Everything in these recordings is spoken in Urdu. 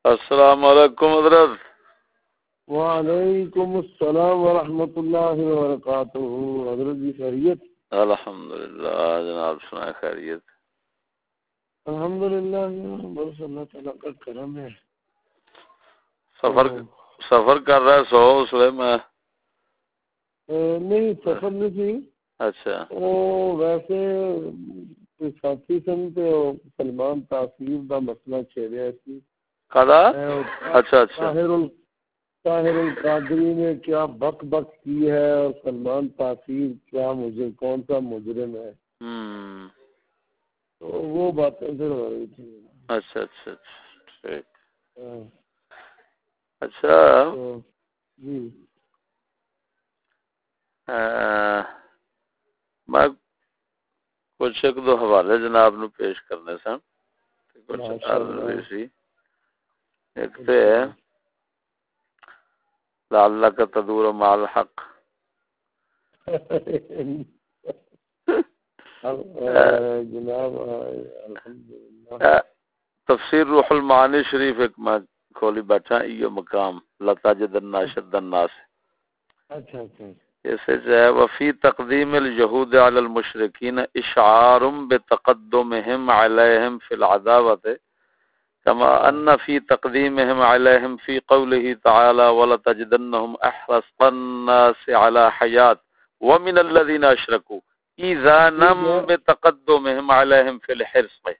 السلام علیکم حضرت۔ وعلیکم السلام ورحمۃ اللہ وبرکاتہ۔ حضرت جی خیریت؟ الحمدللہ جناب، سنائے خیریت؟ الحمدللہ، بس اللہ تعالیٰ کا کرم ہے۔ سفر کر رہا ہے سو اس لیے میں نہیں سفر نہیں تھی۔ اچھا وہ ویسے ساتھی سن تے سلمان تاثیر دا مسئلہ چھیڑیا سی۔ کدا؟ اچھا اچھا، طاہر القادری نے کیا بک بک کی ہے اور سلمان تاثیر کیا مجھے کون سا مجرم ہے، تو وہ باتیں پھر ہو رہی تھی۔ اچھا اچھا اچھا ٹھیک۔ اچھا جی میں کچھ ایک دو حوالے جناب نو پیش کرنے سن، کچھ عرض ہوئی سی۔ ایک تے لعلک تدور مع الحق، جناب الحمدللہ۔ تفسیر روح المعانی شریف ایک میں کھولی بیٹھا، یہ مقام لتجدن اشد الناس۔ اچھا اچھا، جیسے جو ہے وفی تقدیم الجہود علی المشرکین اشعار بتقدمہم علیہم فی العداوۃ کما ان فی تقدیمہم علیہم فی قولہ تعالی ولتجدنہم احرص الناس علی حیات ومن الذین اشرکوا ایذانا بتقدمہم علیہم فی الحرص،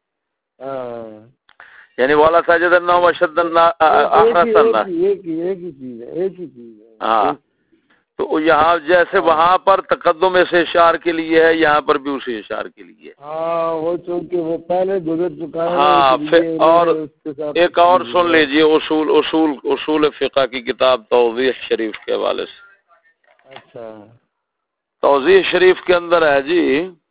یعنی ولتجدنہم اشد الناس احرص الناس، ایک ہی چیز ہے۔ ہاں تو یہاں جیسے وہاں پر تقدم اس اشعار کے لیے ہے، یہاں پر بھی اسی اشعار کے لیے۔ ہاں وہ چونکہ وہ پہلے گزر چکا ہے۔ ہاں اور ایک اور سن لیجئے اصول فقہ کی کتاب توضیح شریف کے حوالے سے۔ اچھا، توضیح شریف کے اندر ہے جی،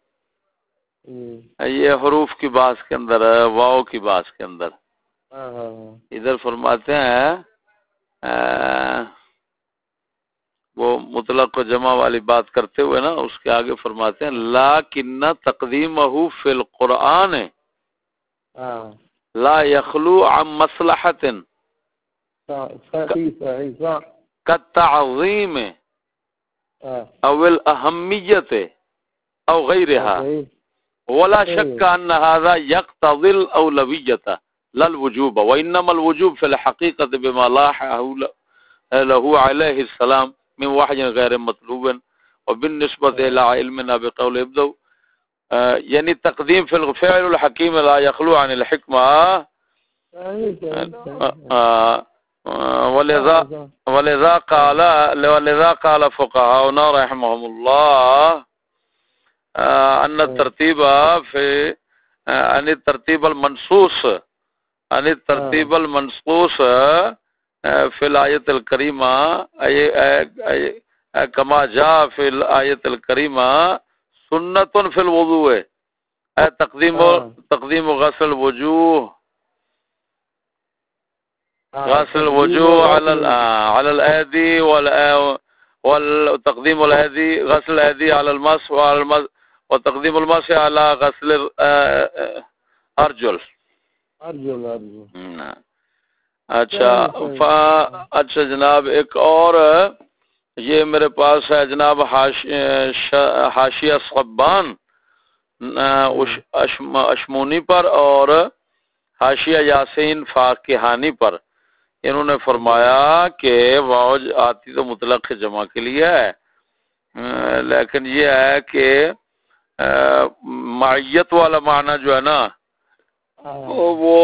یہ حروف کی بات کے اندر ہے، واو کی بات کے اندر ادھر فرماتے ہیں وہ مطلق و جمع والی بات کرتے ہوئے نا، اس کے آگے فرماتے ہیں لیکن تقدیمہ فی القرآن لا یخلو عن مصلحت کالتعظیم او الاہمیت او غیرہا ولا شک ان هذا يقتضي الاولویت لا الوجوب وانما الوجوب في الحقیقة بما لاحه له علیہ السلام من وحی غیر مطلوب وبالنسبة الى علمنا بقول ابدو، یعنی تقدیم فی الفعل الحکیم لا یخلو عن الحکمہ، ولذا قال فقهاؤنا رحمهم الله ان الترتیب فی ان الترتیب المنصوص فی الآیت الکریمہ کما جاء فی الآیت الکریمہ سنت فی الوضوء تقدیم غسل الوجوه على الأيدي وتقديم الأيدي غسل الأيدي على المسح وتقديم المسح على غسل الأرجل۔ اچھا جناب، ایک اور یہ میرے پاس ہے جناب حاشیہ صبان اشمونی پر اور حاشیہ یاسین فاقہانی پر، انہوں نے فرمایا کہ واو آتی تو مطلق جمع کے لیے ہے، لیکن یہ ہے کہ معیت والا معنی جو ہے نا وہ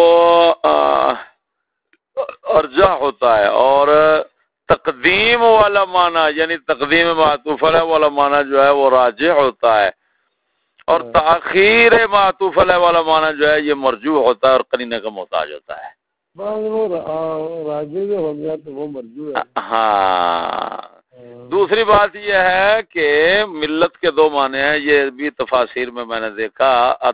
ارجح ہوتا ہے، اور تقدیم والا معنی یعنی تقدیم معطوف علیہ والا معنی جو ہے وہ راجح ہوتا ہے، اور تاخیر معطوف علیہ والا معنی جو ہے یہ مرجوح ہوتا ہے اور قرینہ کا محتاج ہوتا ہے۔ راجح ہو گیا تو وہ مرجوح ہے۔ ہاں، دوسری بات یہ ہے کہ ملت کے دو معنی ہیں، یہ بھی تفاسیر میں نے دیکھا،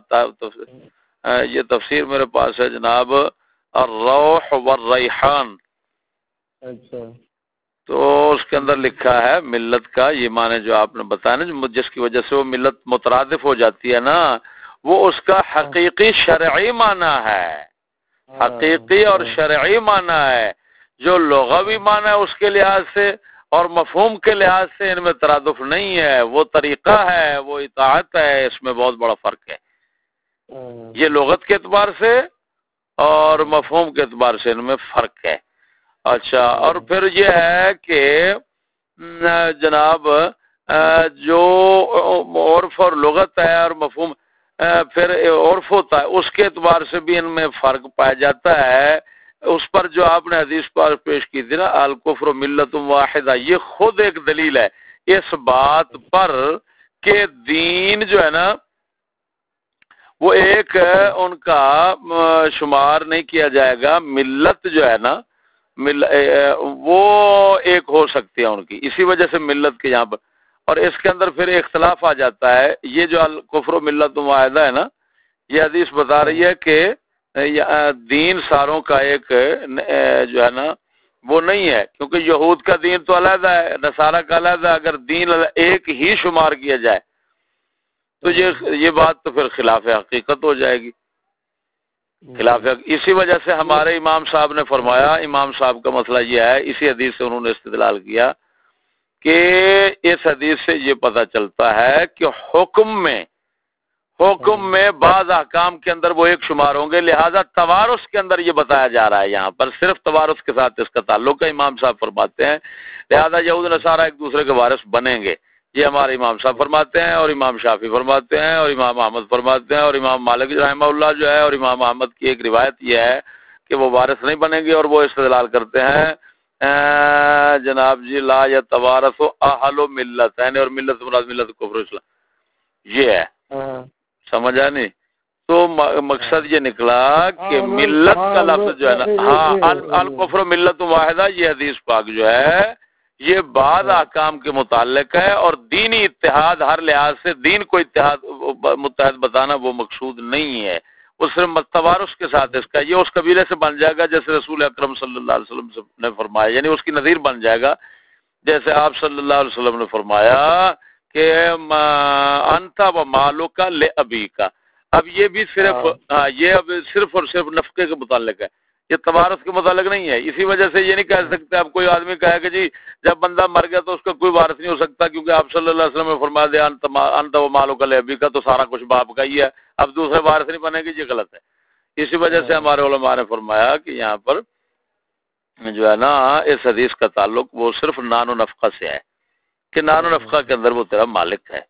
یہ تفسیر میرے پاس ہے جناب الروح والریحان، اچھا، تو اس کے اندر لکھا ہے ملت کا یہ معنی جو آپ نے بتایا نا، جس کی وجہ سے وہ ملت مترادف ہو جاتی ہے نا، وہ اس کا حقیقی شرعی معنی ہے، حقیقی اور شرعی معنی ہے. جو لغوی معنی ہے اس کے لحاظ سے اور مفہوم کے لحاظ سے ان میں ترادف نہیں ہے. وہ طریقہ ہے, وہ اطاعت ہے, اس میں بہت بڑا فرق ہے. یہ لغت کے اعتبار سے اور مفہوم کے اعتبار سے ان میں فرق ہے. اچھا, اور پھر یہ ہے کہ جناب جو عرف اور لغت ہے اور مفہوم پھر عرف ہوتا ہے, اس کے اعتبار سے بھی ان میں فرق پایا جاتا ہے. اس پر جو آپ نے حدیث پر پیش کی تھی نا, الکفر ملت واحدہ, یہ خود ایک دلیل ہے اس بات پر کہ دین جو ہے نا وہ ایک ان کا شمار نہیں کیا جائے گا. ملت جو ہے نا وہ ایک ہو سکتی ہے ان کی, اسی وجہ سے ملت کے یہاں پر. اور اس کے اندر پھر اختلاف آ جاتا ہے. یہ جو الکفر ملت واحدہ ہے نا, یہ حدیث بتا رہی ہے کہ دین ساروں کا ایک جو ہے نا وہ نہیں ہے, کیونکہ یہود کا دین تو علیحدہ ہے, نصارہ کا علیحدہ. اگر دین ایک ہی شمار کیا جائے تو یہ بات تو پھر خلاف حقیقت ہو جائے گی. اسی وجہ سے ہمارے امام صاحب نے فرمایا, امام صاحب کا مسئلہ یہ ہے, اسی حدیث سے انہوں نے استدلال کیا کہ اس حدیث سے یہ پتہ چلتا ہے کہ حکم میں بعض احکام کے اندر وہ ایک شمار ہوں گے, لہذا توارث کے اندر یہ بتایا جا رہا ہے. یہاں پر صرف توارث کے ساتھ اس کا تعلق ہے. امام صاحب فرماتے ہیں لہذا یہود نصارہ ایک دوسرے کے وارث بنیں گے. یہ ہمارے امام صاحب فرماتے ہیں, اور امام شافعی فرماتے ہیں, اور امام احمد فرماتے ہیں, اور امام مالک رحمہ اللہ جو ہے, اور امام احمد کی ایک روایت یہ ہے کہ وہ وارث نہیں بنیں گے. اور وہ استدلال کرتے ہیں جناب جی لا یتوارث اہل ملتین, اور ملت مراد ملت کفر اسلام یہ ہے. سمجھ آ نہیں؟ تو مقصد یہ نکلا کہ ملت کا لفظ جو ہے نا, ہاں الکفر ملت واحدہ, یہ حدیث پاک جو ہے یہ بعض احکام کے متعلق ہے. اور دینی اتحاد ہر لحاظ سے دین کو متحد بتانا وہ مقصود نہیں ہے. وہ صرف توارث کے ساتھ اس کا یہ اس قبیلے سے بن جائے گا جیسے رسول اکرم صلی اللہ علیہ وسلم نے فرمایا, یعنی اس کی نظیر بن جائے گا جیسے آپ صلی اللہ علیہ وسلم نے فرمایا کہ انت و مالک لابیک. اب یہ بھی صرف یہ اب صرف اور صرف نفقے کے متعلق ہے, یہ توارث کے متعلق نہیں ہے. اسی وجہ سے یہ نہیں کہہ سکتے اب کوئی آدمی کہے کہ جی جب بندہ مر گیا تو اس کا کوئی وارث نہیں ہو سکتا کیونکہ آپ صلی اللہ علیہ وسلم نے فرما دیا انت و مالک لابیک, تو سارا کچھ باپ کا ہی ہے, اب دوسرے وارث نہیں بنے گی, یہ غلط ہے. اسی وجہ سے ہمارے علماء نے فرمایا کہ یہاں پر جو ہے نا اس حدیث کا تعلق وہ صرف نان و نفقہ سے ہے کہ نان و نفقہ کے اندر وہ تیرا مالک ہے,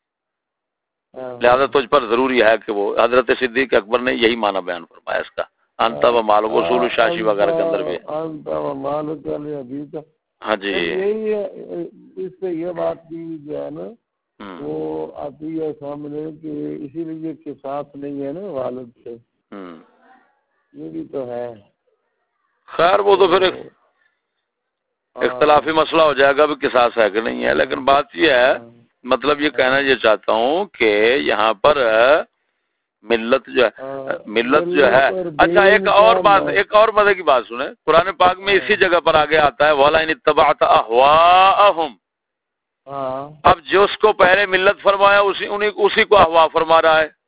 لہذا تجھ پر ضروری ہے کہ وہ حضرت صدیق اکبر نے یہی معنی بیان فرمایا اس کا انت و مالک, اصول شاشی وغیرہ کے اندر بھی انت و مالک لابیک. ہاں جی, اس سے یہ بات بھی جو ہے نا وہ آتی ہے سامنے کہ اسی لیے کے ساتھ نہیں ہے نا والد سے, یہ بھی تو ہے. خیر وہ تو پھر اختلافی مسئلہ ہو جائے گا بھی قصاص ہے کہ نہیں ہے, لیکن بات یہ ہے مطلب یہ کہنا یہ چاہتا ہوں کہ یہاں پر ملت جو ہے اچھا ایک اور مزے کی بات سنیں, قرآن پاک میں اسی جگہ پر آگے آتا ہے وَلَا إِنِ اتَّبَعْتَ أَهْوَاءَهُمْ. اب جو اس کو پہلے ملت فرمایا اسی کو احوا فرما رہا ہے.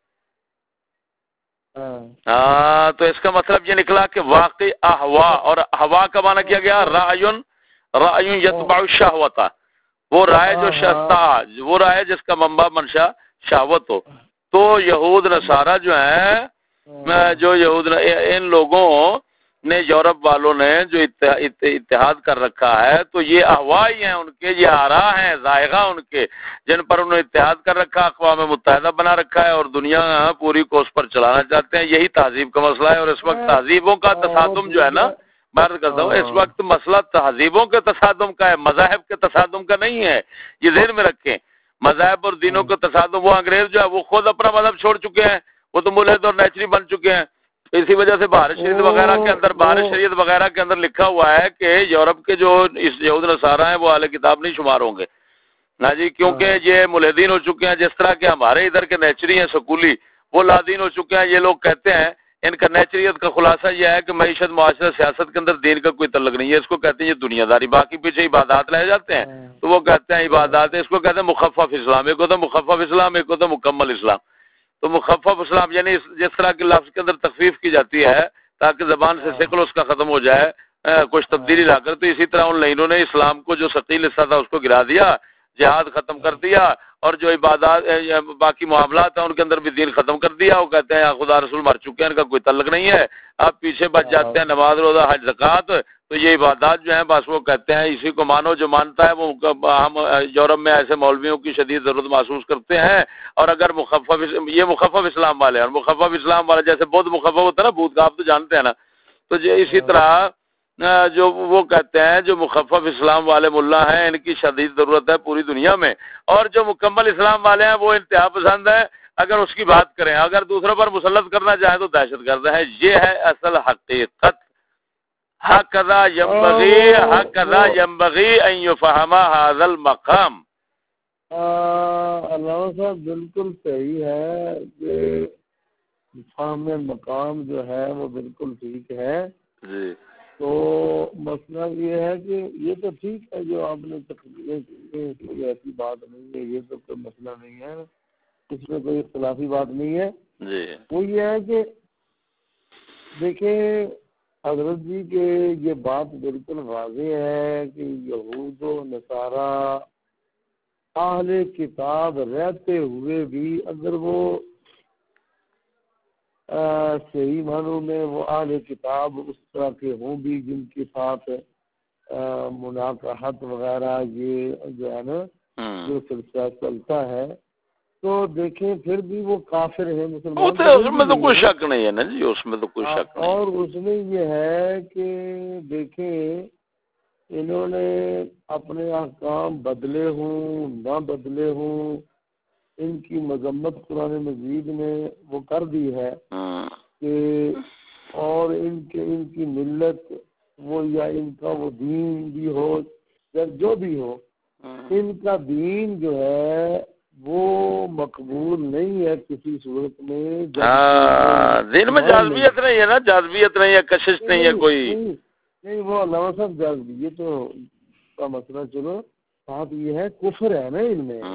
تو اس کا مطلب یہ نکلا کہ واقعی احوا, اور احوا کا معنی کیا گیا رأی یتبع الشہوۃ, وہ رائے جو شہتا, وہ رائے جس کا منبع منشا شہوت ہو. تو یہود نصارہ جو ہیں جو یہود ان لوگوں نے یورپ والوں نے جو اتحاد کر رکھا ہے تو یہ احوا ہی ہیں ان کے, یہ آرا ہیں ذائقہ ان کے جن پر انہوں نے اتحاد کر رکھا, اقوام متحدہ بنا رکھا ہے اور دنیا پوری کو اس پر چلانا چاہتے ہیں. یہی تہذیب کا مسئلہ ہے. اور اس وقت تہذیبوں کا تصادم جو ہے نا, میں عرض کرتا ہوں اس وقت مسئلہ تہذیبوں کے تصادم کا ہے, مذاہب کے تصادم کا نہیں ہے. یہ ذہن میں رکھیں, مذاہب اور دینوں کے تصادم, وہ انگریز جو ہے وہ خود اپنا مذہب چھوڑ چکے ہیں, وہ تو ملحد اور نیچری بن چکے ہیں. اسی وجہ سے بہار شریعت وغیرہ کے اندر لکھا ہوا ہے کہ یورپ کے جو یہود نصارہ ہیں وہ اہل کتاب نہیں شمار ہوں گے نا جی, کیونکہ یہ ملحدین ہو چکے ہیں. جس طرح کے ہمارے ادھر کے نیچری ہیں سکولی, وہ لادین ہو چکے ہیں. یہ لوگ کہتے ہیں ان کا نیچریت کا خلاصہ یہ ہے کہ معیشت معاشرت سیاست کے اندر دین کا کوئی تعلق نہیں ہے. اس کو کہتے ہیں یہ دنیا داری, باقی پیچھے عبادات لے جاتے ہیں تو وہ کہتے ہیں عبادات, اس کو کہتے ہیں مخفف اسلام. ایک ہوتا ہے مخفف اسلام, ایک ہوتا ہے مکمل اسلام. تو مخفف اسلام یعنی جس طرح کے لفظ کے اندر تخفیف کی جاتی ہے تاکہ زبان سے سیکل اس کا ختم ہو جائے کچھ تبدیلی لا کر. تو اسی طرح ان لائنوں نے اسلام کو جو ثقیل حصہ تھا اس کو گرا دیا, جہاد ختم کر دیا, اور جو عبادات باقی معاملات ہیں ان کے اندر بھی دین ختم کر دیا. وہ کہتے ہیں خدا رسول مر چکے ہیں, ان کا کوئی تعلق نہیں ہے, آپ پیچھے بچ جاتے ہیں نماز روزہ حج زکوٰۃ. تو یہ عبادات جو ہیں بس وہ کہتے ہیں اسی کو مانو, جو مانتا ہے وہ. ہم یورپ میں ایسے مولویوں کی شدید ضرورت محسوس کرتے ہیں, اور اگر یہ مخفف اسلام والے ہیں, اور مخفف اسلام والے جیسے بدھ مخفف ہوتا ہے نا, بدھ کا آپ تو جانتے ہیں نا, تو اسی طرح جو وہ کہتے ہیں جو مخفف اسلام والے ملا ہیں ان کی شدید ضرورت ہے پوری دنیا میں, اور جو مکمل اسلام والے ہیں وہ انتہا پسند ہے. اگر اس کی بات کریں, اگر دوسروں پر مسلط کرنا چاہیں تو دہشت گرد ہے. یہ ہے اصل حقیقت. هكذا ينبغي ان يفهم هذا المقام. علامہ صاحب بالکل صحیح ہے کہ فہم مقام جو ہے وہ بالکل ٹھیک ہے جی. تو مسئلہ یہ ہے کہ یہ تو ٹھیک ہے جو آپ نے تقریر کی, کوئی ایسی بات نہیں ہے, یہ تو کوئی مسئلہ نہیں ہے, اس میں کوئی اختلافی بات نہیں ہے جی. وہ یہ ہے کہ دیکھیں حضرت جی کہ یہ بات بالکل واضح ہے کہ یہود و نصارہ اہل کتاب رہتے ہوئے بھی اگر وہ صحیح معنوں میں وہ اہل کتاب اس طرح کے ہوں بھی جن کے ساتھ مناقحت وغیرہ یہ جو ہے نا جو سلسلہ چلتا ہے, تو دیکھیں پھر بھی وہ کافر ہیں, مسلمان اس میں تو کوئی شک نہیں ہے نا جی, اس میں تو کوئی شک نہیں. اور اس میں یہ ہے کہ دیکھیں انہوں نے اپنے احکام بدلے ہوں نہ بدلے ہوں, ان کی مذمت قرآن مجید نے وہ کر دی ہے کہ اور ان کی ملت وہ یا ان کا وہ دین بھی ہو یا جو بھی ہو, ان کا دین جو ہے وہ مقبول نہیں ہے کسی صورت میں. دین میں جاذبیت نہیں ہے نا, جاذبیت نہیں ہے, کشش نہیں ہے کوئی. نہیں وہ علامہ صاحب جاذبیت تو کا مسئلہ چلو بات یہ ہے کفر ہے نا ان میں.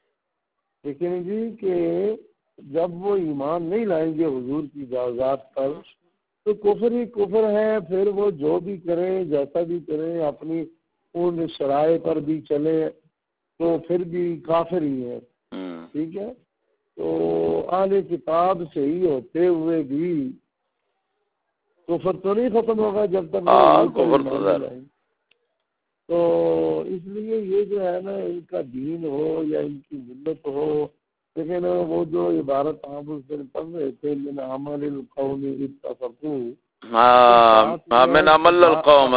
لیکن جی کہ جب وہ ایمان نہیں لائیں گے حضور کی ذات پر تو کفر ہی کفر ہے. پھر وہ جو بھی کریں جیسا بھی کریں اپنی ان شرائع پر بھی چلے تو پھر بھی کافر ہی ہے. ٹھیک ہے, تو اہل کتاب صحیح ہوتے ہوئے بھی کفر تو نہیں ختم ہوگا جب تک کفر تو لائیں. تو اس لیے یہ جو ہے نا ان کا دین ہو یا ان کی ملت ہو, لیکن وہ جو عبارت آپ اس دن پڑھ رہے تھے من عمل القوم اتفقوا, من عمل القوم,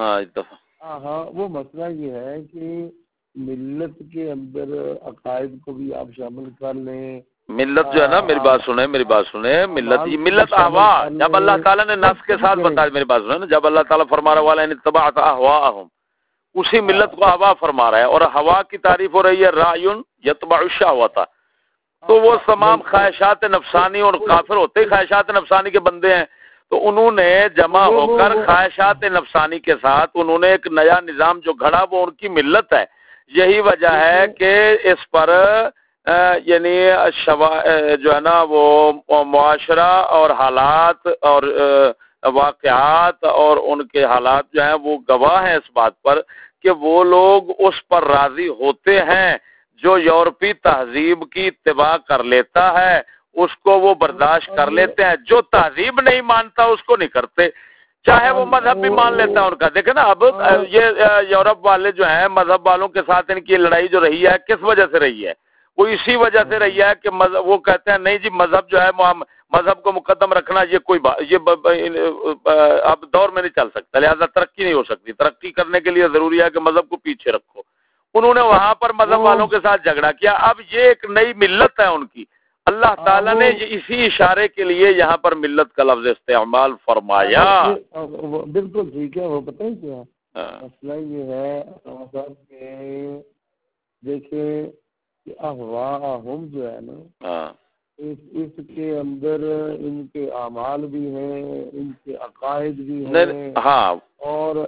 ہاں وہ مسئلہ یہ ہے کہ ملت کے اندر عقائد کو بھی آپ شامل کر لیں. ملت جو ہے نا, میری بات سنیں, ملت احوا, جب اللہ تعالیٰ نے نص کے ساتھ بتایا, میری بات سنیں نا, جب اللہ تعالیٰ فرما رہا والا ان اتبعت اہواءہم, اسی ملت کو ہوا فرما رہا ہے, اور ہوا کی تعریف ہو رہی ہے رایٌ یتبع الشہوۃ. تو وہ تمام خواہشات نفسانی, اور کافر ہوتے ہی خواہشات نفسانی کے بندے ہیں, تو انہوں نے جمع ہو کر خواہشات نفسانی کے ساتھ انہوں نے ایک نیا نظام جو گھڑا وہ ان کی ملت ہے. یہی وجہ ہے کہ اس پر یعنی جو ہے نا وہ معاشرہ اور حالات اور واقعات اور ان کے حالات جو ہیں وہ گواہ ہیں اس بات پر کہ وہ لوگ اس پر راضی ہوتے ہیں جو یورپی تہذیب کی اتباع کر لیتا ہے, اس کو وہ برداشت کر لیتے ہیں. جو تہذیب نہیں مانتا اس کو نہیں کرتے, چاہے وہ مذہب بھی مان لیتا ہے ان کا. دیکھیں نا اب یہ یورپ والے جو ہیں مذہب والوں کے ساتھ ان کی لڑائی جو رہی ہے کس وجہ سے رہی ہے, وہ اسی وجہ سے رہی ہے کہ وہ کہتے ہیں نہیں جی مذہب جو ہے مذہب کو مقدم رکھنا یہ کوئی یہ اب دور میں نہیں چل سکتا, لہذا ترقی نہیں ہو سکتی. ترقی کرنے کے لیے ضروری ہے کہ مذہب کو پیچھے رکھو. انہوں نے وہاں پر مذہب والوں کے ساتھ جھگڑا کیا. اب یہ ایک نئی ملت ہے ان کی. اللہ تعالیٰ نے اسی اشارے کے لیے یہاں پر ملت کا لفظ استعمال فرمایا. بالکل ٹھیک ہے. وہ پتہ ہے کیا مسئلہ یہ ہے صاحب کہ دیکھیں کہ احواہم جو ہے نا اس کے اندر ان کے اعمال بھی ہیں, ان کے عقائد بھی ہیں. ہاں, اور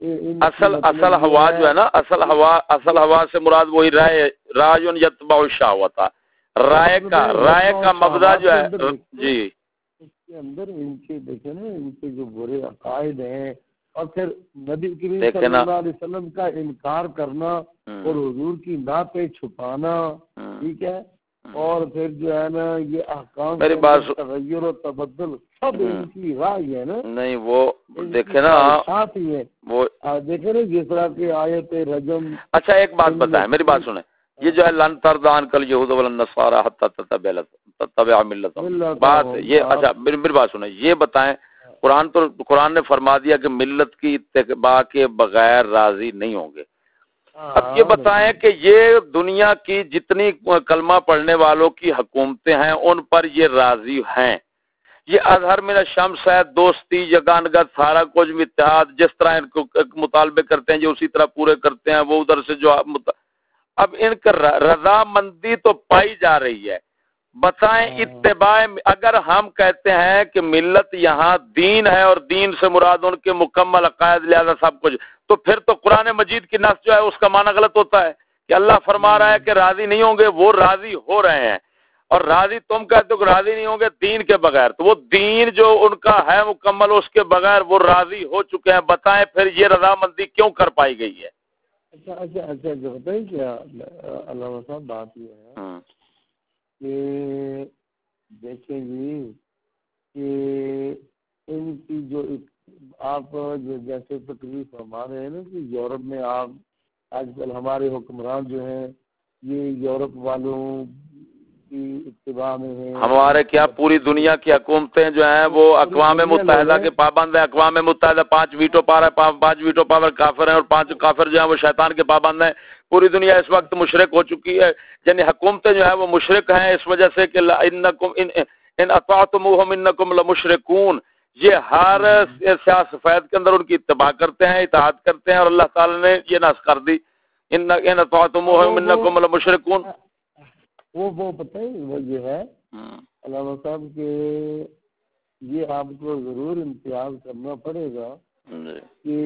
اصل ہوا جو ہے نا, اصل ہوا سے مراد وہی رایٌ یتبع الشہوۃ, رائے کا مبدا جو ہے. جی کے اندر ان کے دیکھیں نا ان کے جو برے عقائد ہیں اور پھر نبی کریم صلی اللہ علیہ وسلم کا انکار کرنا اور حضور کی نعتیں چھپانا، ٹھیک ہے، اور پھر جو ہے نا یہ احکام تغیر و تبدل سب ان کی رائے ہے نا. نہیں وہ دیکھیں نا ساتھ ہی ہے وہ دیکھیں نا جس طرح کے آیت رجم. اچھا ایک بات بتائیں، میری بات سنیں، یہ جو ہے لن ترضى عنك اليهود ولا النصارى حتى تتبع ملتهم بات ہے یہ. اچھا میری بات سنیں، یہ بتائیں قرآن نے فرما دیا کہ ملت کی اتباع کے بغیر راضی نہیں ہوں گے. اب یہ بتائیں کہ یہ دنیا کی جتنی کلمہ پڑھنے والوں کی حکومتیں ہیں ان پر یہ راضی ہیں؟ یہ اظہر من الشمس ہے، دوستی، یگانگت، سارا کچھ اتحاد، جس طرح ان کو مطالبے کرتے ہیں جو اسی طرح پورے کرتے ہیں، وہ ادھر سے جو اب ان کا رضامندی تو پائی جا رہی ہے. بتائیں اتباع، اگر ہم کہتے ہیں کہ ملت یہاں دین ہے اور دین سے مراد ان کے مکمل عقائد لہذا سب کچھ، تو پھر تو قرآن مجید کی نص جو ہے اس کا معنی غلط ہوتا ہے کہ اللہ فرما رہا ہے کہ راضی نہیں ہوں گے، وہ راضی ہو رہے ہیں. اور راضی تم کہتے ہو کہ راضی نہیں ہوں گے دین کے بغیر، تو وہ دین جو ان کا ہے مکمل اس کے بغیر وہ راضی ہو چکے ہیں. بتائیں پھر یہ رضامندی کیوں کر پائی گئی ہے؟ اچھا جو بتائیں کیا علامہ صاحب بات یہ ہے کہ دیکھیں جی کہ ان کی جو آپ جیسے تکلیف فرما رہے ہیں نا کہ یورپ میں آپ آج کل ہمارے حکمران جو ہیں یہ یورپ والوں کی اتباع میں ہیں. ہمارے کیا پوری دنیا کی حکومتیں جو ہیں وہ اقوام متحدہ کے پابند ہیں. اقوام متحدہ 5 ویٹو پاور ہے، 5 ویٹو پاور کافر ہیں اور 5 کافر جو ہیں وہ شیطان کے پابند ہیں. پوری دنیا اس وقت مشرک ہو چکی ہے، یعنی حکومتیں جو ہیں وہ مشرک ہیں اس وجہ سے کہ انکم ان اطعتموہم انکم لمشرکون. یہ ہر سیاست سفید کے اندر ان کی اتباع کرتے ہیں، اطاعت کرتے ہیں، اور اللہ تعالی نے یہ نص کر دی ان اطعتموہم انکم لمشرکون. وہ پتہ ہے وہ یہ ہے علامہ صاحب کہ یہ آپ کو ضرور امتیاز کرنا پڑے گا کہ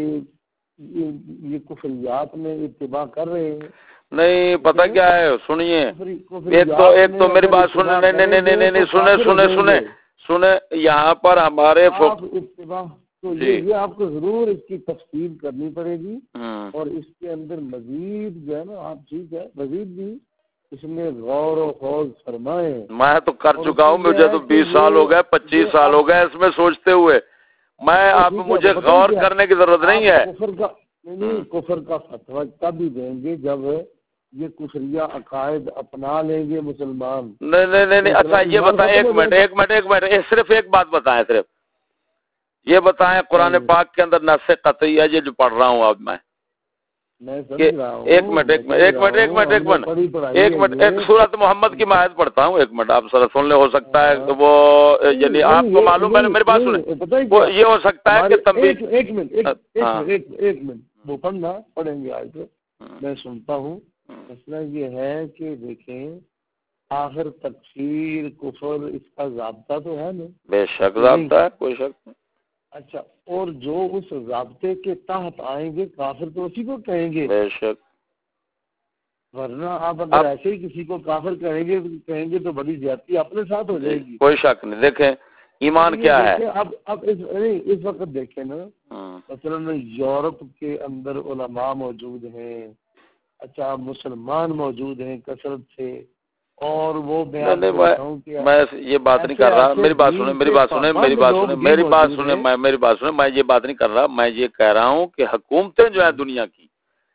یہ کفریات میں اتباع کر رہے ہیں. نہیں پتہ کیا ہے، سنیے ایک تو میری بات سنیں، نہیں سنیں یہاں پر ہمارے اتباع تو یہ آپ کو ضرور اس کی تفصیل کرنی پڑے گی اور اس کے اندر مزید جو ہے نا آپ ٹھیک ہے مزید بھی اس میں غور و خوض فرمائیں. میں تو کر چکا ہوں، مجھے تو 20 سال ہو گئے، 25 سال ہو گئے اس میں سوچتے ہوئے. میں اب مجھے غور کرنے کی ضرورت نہیں ہے. کفر کا فتویٰ تب ہی دیں گے جب یہ کفریہ عقائد اپنا لیں گے مسلمان. نہیں اچھا یہ بتائیں ایک منٹ صرف ایک بات بتائیں، صرف یہ بتائیں قرآن پاک کے اندر نص قطعی ہے یہ جو پڑھ رہا ہوں اب میں ایک منٹ ایک سورۃ محمد کی آیت پڑھتا ہوں، ایک منٹ آپ ذرا سن لیں. ہو سکتا ہے کہ وہ یعنی آپ کو معلوم ہے، میری بات سنیں، وہ یہ ہو سکتا ہے کہ تنبیہ. ایک منٹ وہ پڑھیں گے آیت میں سنتا ہوں. مسئلہ یہ ہے کہ دیکھیں آخر تکفیر کفر اس کا ضابطہ تو ہے نا، بے شک ضابطہ ہے، کوئی شک نہیں. اچھا اور جو اس ضابطے کے تحت آئیں گے کافر تو اسی کو کہیں گے، بے شک. ورنہ آپ اگر ایسے ہی کسی کو کافر کہیں گے تو بڑی زیادتی اپنے ساتھ ہو جائے گی. کوئی شک نہیں. دیکھیں ایمان کیا ہے، اب اس وقت دیکھیں نا مثلا یورپ کے اندر علماء موجود ہیں، اچھا مسلمان موجود ہیں کثرت سے، اور وہ میں یہ بات نہیں کر رہا. میری بات سنیں، میں یہ بات نہیں کر رہا. میں یہ کہہ رہا ہوں کہ حکومتیں جو ہیں دنیا کی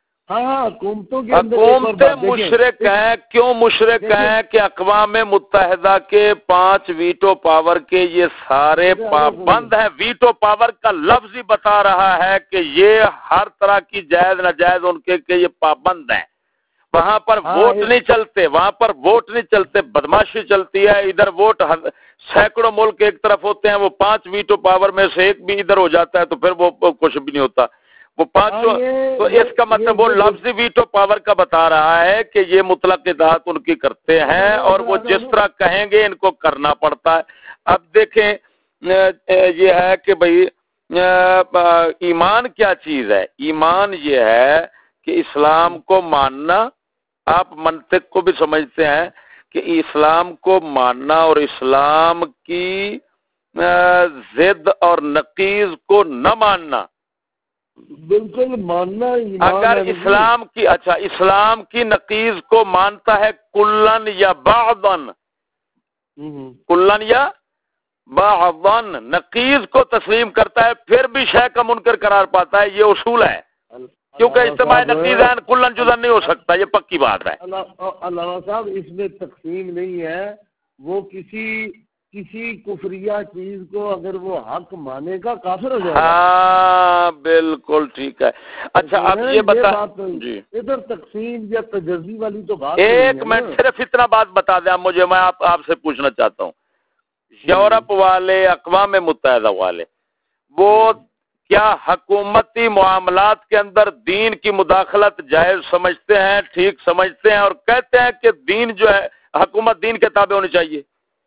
حکومتیں مشرک ہیں. کیوں مشرک ہیں کہ اقوام متحدہ کے 5 ویٹو پاور کے یہ سارے پابند ہیں. ویٹو پاور کا لفظ ہی بتا رہا ہے کہ یہ ہر طرح کی جائز ناجائز ان کے یہ پابند ہیں. وہاں پر ووٹ نہیں چلتے، بدماشی چلتی ہے. ادھر ووٹ سینکڑوں ملک ایک طرف ہوتے ہیں، وہ 5 ویٹو پاور میں سے ایک بھی ادھر ہو جاتا ہے تو پھر وہ کچھ بھی نہیں ہوتا. وہ 5 تو اس کا مطلب وہ لفظی ویٹو پاور کا بتا رہا ہے کہ یہ مطلق اطاعت ان کی کرتے ہیں اور وہ جس طرح کہیں گے ان کو کرنا پڑتا ہے. اب دیکھیں یہ ہے کہ بھئی ایمان کیا چیز ہے. ایمان یہ ہے کہ اسلام کو ماننا، آپ منطق کو بھی سمجھتے ہیں کہ اسلام کو ماننا اور اسلام کی ضد اور نقیض کو نہ ماننا، بالکل ماننا اگر اسلام کی اسلام کی نقیض کو مانتا ہے کلن یا بعضن، کلن یا بعضن نقیض کو تسلیم کرتا ہے پھر بھی شے کا منکر قرار پاتا ہے، یہ اصول ہے، کیونکہ اجتماع نقیضین کلن جزن نہیں ہو سکتا، یہ پکی بات ہے۔ علامہ صاحب اس میں تقسیم نہیں ہے، وہ کسی کفریہ چیز کو اگر وہ حق مانے گا کافر ہو جائے گا۔ ہاں بالکل ٹھیک ہے۔ اچھا اب یہ بتا جی ادھر تقسیم یا تجزی والی تو بات ایک منٹ صرف اتنا بات بتا دیں مجھے، میں آپ سے پوچھنا چاہتا ہوں، یورپ والے، اقوام متحدہ والے، وہ کیا حکومتی معاملات کے اندر دین کی مداخلت جائز سمجھتے ہیں، ٹھیک سمجھتے ہیں، اور کہتے ہیں کہ دین جو ہے حکومت دین کے تابع ہونی چاہیے؟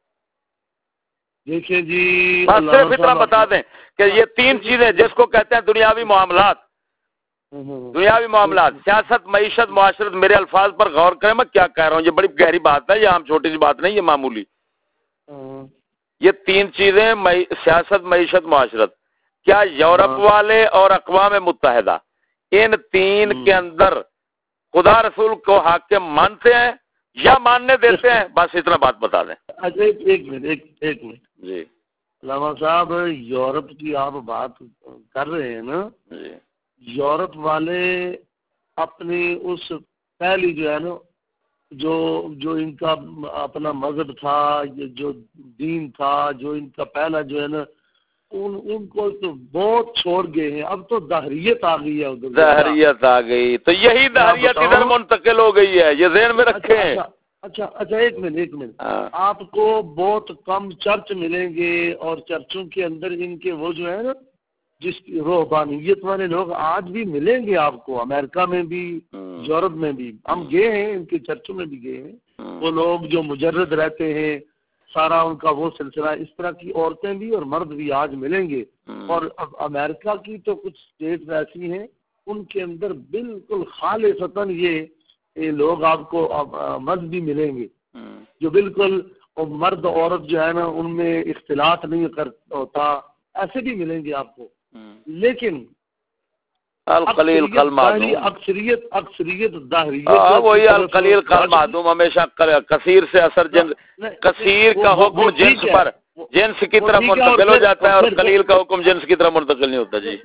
دیکھیں جی بس صرف اتنا بتا دیں کہ یہ تین چیزیں جس کو کہتے ہیں دنیاوی معاملات، سیاست، معیشت، معاشرت، میرے الفاظ پر غور کریں، میں کیا کہہ رہا ہوں، یہ بڑی گہری بات ہے، یہ عام چھوٹی سی بات نہیں، یہ معمولی، یہ تین چیزیں سیاست، معیشت، معاشرت، کیا یورپ والے اور اقوام متحدہ ان تین کے اندر خدا رسول کو حاکم مانتے ہیں یا ماننے دیتے ہیں؟ بس اتنا بات بتا دیں۔ اچھا ایک منٹ جی علامہ صاحب، یورپ کی آپ بات کر رہے ہیں نا، جی یورپ والے اپنی اس پہلی جو ہے نا جو ان کا اپنا مذہب تھا، جو دین تھا، جو ان کا پہلا جو ہے نا، ان کو تو بہت چھوڑ گئے ہیں، اب تو دہریت آ گئی ہے ادھر، دہریت آ گئی، تو یہی دہریت ادھر منتقل ہو گئی ہے، یہ ذہن میں رکھیں۔ اچھا ایک منٹ آپ کو بہت کم چرچ ملیں گے، اور چرچوں کے اندر ان کے وہ جو ہے نا جس کی روحانیت والے لوگ آج بھی ملیں گے آپ کو، امریکہ میں بھی، یورپ میں بھی، ہم گئے ہیں ان کے چرچوں میں بھی گئے ہیں، وہ لوگ جو مجرد رہتے ہیں، سارا ان کا وہ سلسلہ، اس طرح کی عورتیں بھی اور مرد بھی آج ملیں گے۔ اور اب امریکہ کی تو کچھ اسٹیٹس ایسی ہیں ان کے اندر بالکل خالصتاً یہ لوگ آپ کو مذہبی ملیں گے، جو بالکل مرد عورت جو ہے نا ان میں اختلاط نہیں ہوتا، ایسے بھی ملیں گے آپ کو، لیکن القلیل قل معدوم، اکثریت دہریت، وہی القلیل قل معدوم، ہمیشہ کثیر سے اثر کثیر کا حکم جنس پر، جنس کی طرف منتقل ہو جاتا ہے، اور قلیل کا حکم جنس کی طرف منتقل نہیں ہوتا۔ جی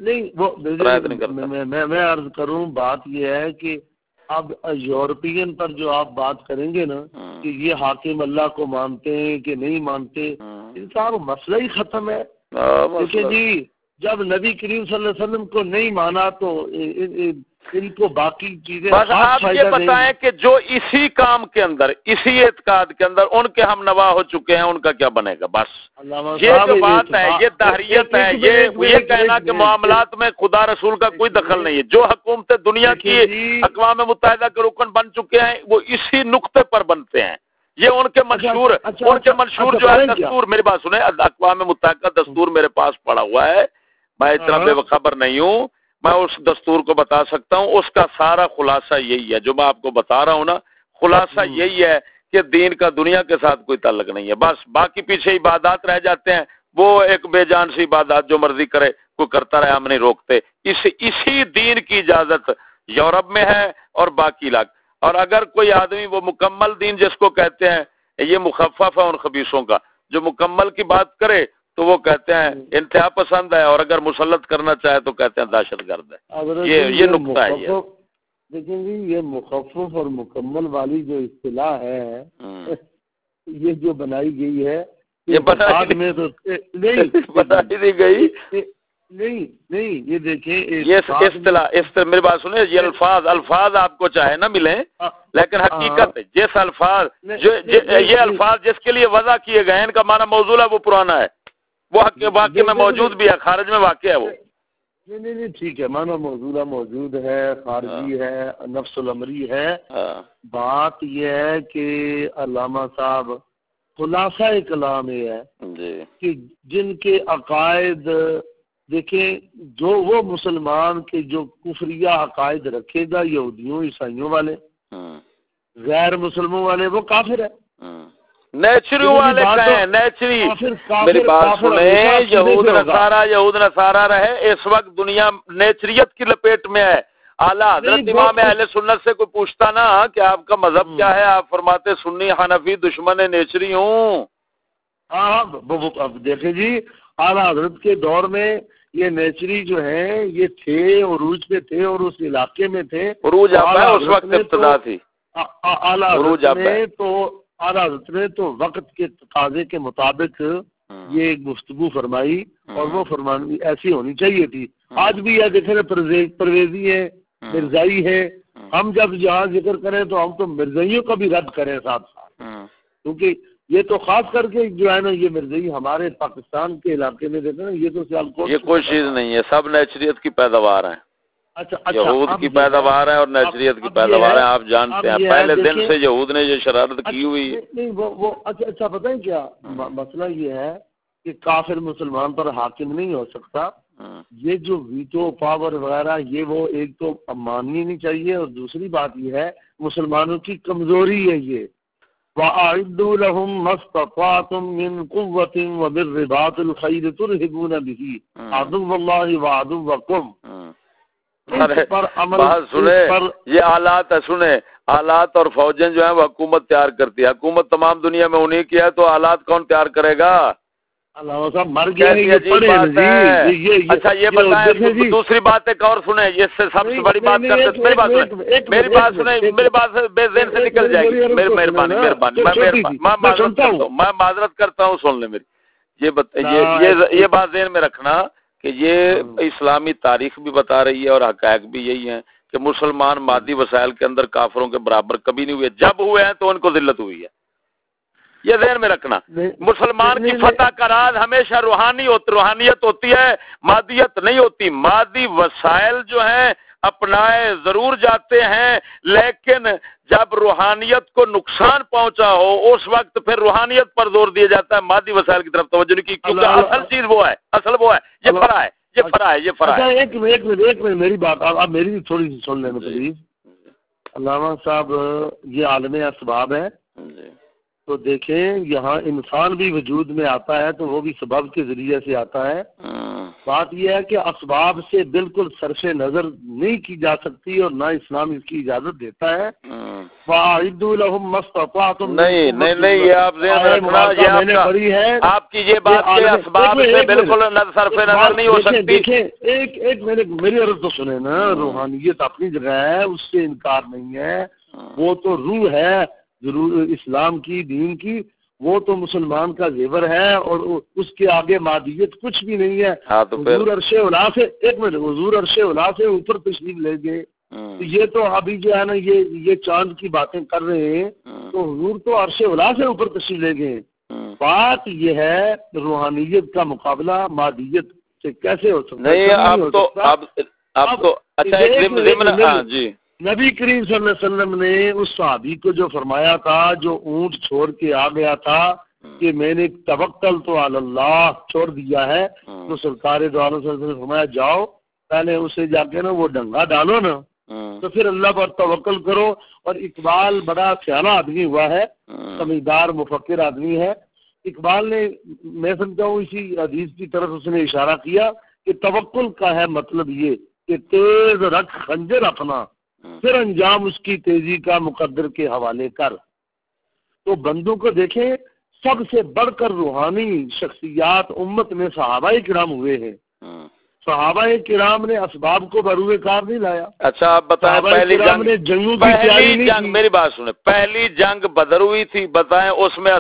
نہیں، میں عرض کروں، بات یہ ہے کہ اب یورپین پر جو آپ بات کریں گے نا کہ یہ حاکم اللہ کو مانتے ہیں کہ نہیں مانتے، ان کا مسئلہ ہی ختم ہے۔ دیکھیں جی، جب نبی کریم صلی اللہ علیہ وسلم کو نہیں مانا تو ان کو باقی چیزیں، بس آپ یہ بتائیں کہ جو اسی کام کے اندر، اسی اعتقاد کے اندر ان کے ہم نوا ہو چکے ہیں، ان کا کیا بنے گا؟ بس یہ جو بات ہے، یہ دہریت ہے، یہ کہنا کہ معاملات میں خدا رسول کا کوئی دخل نہیں ہے۔ جو حکومتیں دنیا کی اقوام متحدہ کے رکن بن چکے ہیں وہ اسی نقطے پر بنتے ہیں، یہ ان کے منشور جو ہے دستور، میری بات سنیں، اقوام متحدہ کا دستور میرے پاس پڑا ہوا ہے، میں اتنا بے خبر نہیں ہوں، میں اس دستور کو بتا سکتا ہوں، اس کا سارا خلاصہ یہی ہے جو میں آپ کو بتا رہا ہوں نا، خلاصہ یہی ہے کہ دین کا دنیا کے ساتھ کوئی تعلق نہیں ہے، بس باقی پیچھے عبادات رہ جاتے ہیں، وہ ایک بے جان سی عبادات جو مرضی کرے کوئی کرتا رہے، ہم نہیں روکتے، اسی دین کی اجازت یورپ میں ہے اور باقی علاقے، اور اگر کوئی آدمی وہ مکمل دین جس کو کہتے ہیں، یہ مخفف ہے ان خبیثوں کا، جو مکمل کی بات کرے تو وہ کہتے ہیں انتہا پسند ہے، اور اگر مسلط کرنا چاہے تو کہتے ہیں دہشت گرد ہے۔ یہ نقطہ ہے۔ یہ لیکن جی یہ مخفف اور مکمل والی جو اصطلاح ہے یہ جو بنائی گئی ہے، یہ بعد میں تو بتائی دی گئی نہیں، یہ دیکھیں یہ اصطلاح میری بات سنیں، یہ الفاظ آپ کو چاہے نہ ملیں، لیکن حقیقت جس الفاظ یہ الفاظ جس کے لیے وضع کیے گئے ہیں، ان کا معنی موضوع ہے، وہ پرانا ہے، وہ واقع میں موجود بھی ہے، خارج میں واقع ہے وہ۔ نہیں ٹھیک ہے، معنی موضوع موجود ہے، خارجی ہے، نفس الامری ہے۔ بات یہ ہے کہ علامہ صاحب خلاصہ کلام یہ ہے کہ جن کے عقائد، دیکھیں جو وہ مسلمان کے جو کفریہ عقائد رکھے گا، یہودیوں عیسائیوں والے، غیر مسلموں والے، وہ کافر ہے، نیچری والے کہیں نیچری. میری بات سنیں، یہود نصارہ رہے، اس وقت دنیا نیچریت کی لپیٹ میں ہے. اعلیٰ حضرت امام اہل سنت سے کوئی پوچھتا نا کہ آپ کا مذہب کیا ہے، آپ فرماتے سنی حنفی دشمن نیچری ہوں. ہاں دیکھیں جی، اعلیٰ حضرت کے دور میں یہ نیچری جو ہیں یہ تھے، عروج پہ تھے اور اس علاقے میں تھے. عروج آپ ہے، اس وقت ابتدا تھی. اعلیٰ حضرت نے تو وقت کے تقاضے کے مطابق یہ گفتگو فرمائی اور وہ فرمانی ایسی ہونی چاہیے تھی. آج بھی یہ دیکھیں پرویزی ہے، مرزائی ہے. ہم جب یہاں ذکر کریں تو ہم تو مرزائیوں کا بھی رد کریں ساتھ ساتھ، کیونکہ یہ تو خاص کر کے جو ہے نا یہ مرزائی ہمارے پاکستان کے علاقے میں دیکھیں نا، یہ تو سیالکوٹ، یہ کوئی چیز نہیں ہے، سب نیچریت کی پیداوار ہیں. یہود کی پیداوار ہے اور نیچریت کی پیداوار ہے، آپ جانتے ہیں. پہلے دن سے یہود نے یہ شرارت کی ہوئی ہے. نہیں وہ اچھا پتہ ہے کیا مسئلہ یہ ہے کہ کافر مسلمان پر حاکم نہیں ہو سکتا. یہ جو ویٹو پاور وغیرہ یہ وہ ایک تو ماننی نہیں چاہیے، اور دوسری بات یہ ہے مسلمانوں کی کمزوری ہے یہ. وَأَعِدُّوا لَهُم مَّا اسْتَطَعْتُم مِّن قُوَّةٍ وَمِن رِّبَاطِ الْخَيْلِ تُرْهِبُونَ بِهِ عَدُوَّ اللَّهِ وَعَدُوَّكُمْ. بات سنیں، یہ آلات ہے، سنیں آلات اور فوجیں جو ہیں وہ حکومت تیار کرتی ہے. حکومت تمام دنیا میں انہیں کی ہے، تو آلات کون تیار کرے گا؟ علامہ صاحب مر گیا. اچھا یہ بتائیں، دوسری بات ایک اور سنیں، اس سے سب سے بڑی بات کرتے ہیں. میری بات سنیں، میری بات سنیں، میری بات بے ذہن سے نکل جائے گی. مہربانی میں معذرت کرتا ہوں، سن لیں میری. یہ بات ذہن میں رکھنا کہ یہ اسلامی تاریخ بھی بتا رہی ہے اور حقائق بھی یہی ہیں کہ مسلمان مادی وسائل کے اندر کافروں کے برابر کبھی نہیں ہوئے. جب ہوئے ہیں تو ان کو ذلت ہوئی ہے، یہ ذہن میں رکھنا. مسلمان کی فتح کا راز ہمیشہ روحانیت ہوتی ہے، مادیت نہیں ہوتی. مادی وسائل جو ہیں اپنائے ضرور جاتے ہیں، لیکن جب روحانیت کو نقصان پہنچا ہو اس وقت پھر روحانیت پر زور دیا جاتا ہے، مادی وسائل کی طرف توجہ نہیں کی، کیونکہ اصل چیز وہ ہے، اصل وہ ہے. یہ فرا ہے، یہ فرا ہے. ایک منٹ میری بات آپ میری بھی تھوڑی سی سن لینا پلیز. علامہ صاحب یہ عالم اسباب ہے، تو دیکھیں یہاں انسان بھی وجود میں آتا ہے تو وہ بھی سبب کے ذریعے سے آتا ہے. بات یہ ہے کہ اسباب سے بالکل صرف نظر نہیں کی جا سکتی اور نہ اسلام اس کی اجازت دیتا ہے. وَأَعِدُّوا لَهُم مَّا اسْتَطَعْتُم. نہیں یہ آپ ذہن رکھنا، یہ آپ کی یہ بات کہ اسباب سے بالکل صرف نظر نہیں ہو سکتی. دیکھیں ایک میری عرض تو سنیں نا. روحانیت اپنی جگہ ہے، اس سے انکار نہیں ہے، وہ تو روح ہے ضرور اسلام کی، دین کی، وہ تو مسلمان کا زیور ہے اور اس کے آگے مادیت کچھ بھی نہیں ہے. حضور عرش اولا سے ایک منٹ، حضور عرش اولا سے اوپر تشریف لے گئے. یہ تو ابھی جو ہے نا یہ چاند کی باتیں کر رہے ہیں، تو حضور تو عرش اولا سے اوپر تشریف لے گئے. بات یہ ہے روحانیت کا مقابلہ مادیت سے کیسے ہو سکتا ہے؟ اب تو اچھا جی، نبی کریم صلی اللہ علیہ وسلم نے اس صحابی کو جو فرمایا تھا جو اونٹ چھوڑ کے آ گیا تھا کہ میں نے توکل تو علی اللہ چھوڑ دیا ہے، تو سرکار دو عالم صلی اللہ علیہ وسلم نے فرمایا جاؤ پہلے اسے جا کے نا وہ ڈنگا ڈالو نا، تو پھر اللہ پر توکل کرو. اور اقبال بڑا سیانہ آدمی ہوا ہے، سمجھدار مفکر آدمی ہے. اقبال نے میں سمجھتا ہوں اسی حدیث کی طرف اس نے اشارہ کیا کہ توکل کا ہے مطلب یہ کہ تیز رکھ خنجر اپنا، پھر انجام اس کی تیزی کا مقدر کے حوالے کر. تو بندوں کو دیکھیں، سب سے بڑھ کر روحانی شخصیات امت میں صحابہ کرام ہوئے ہیں. صحابہ کرام نے اسباب کو بروئے کار نہیں لایا. اچھا آپ بتائیں، پہلی جنگ میری بات سنیں، پہلی جنگ بدر ہوئی تھی، بتائیں اس میں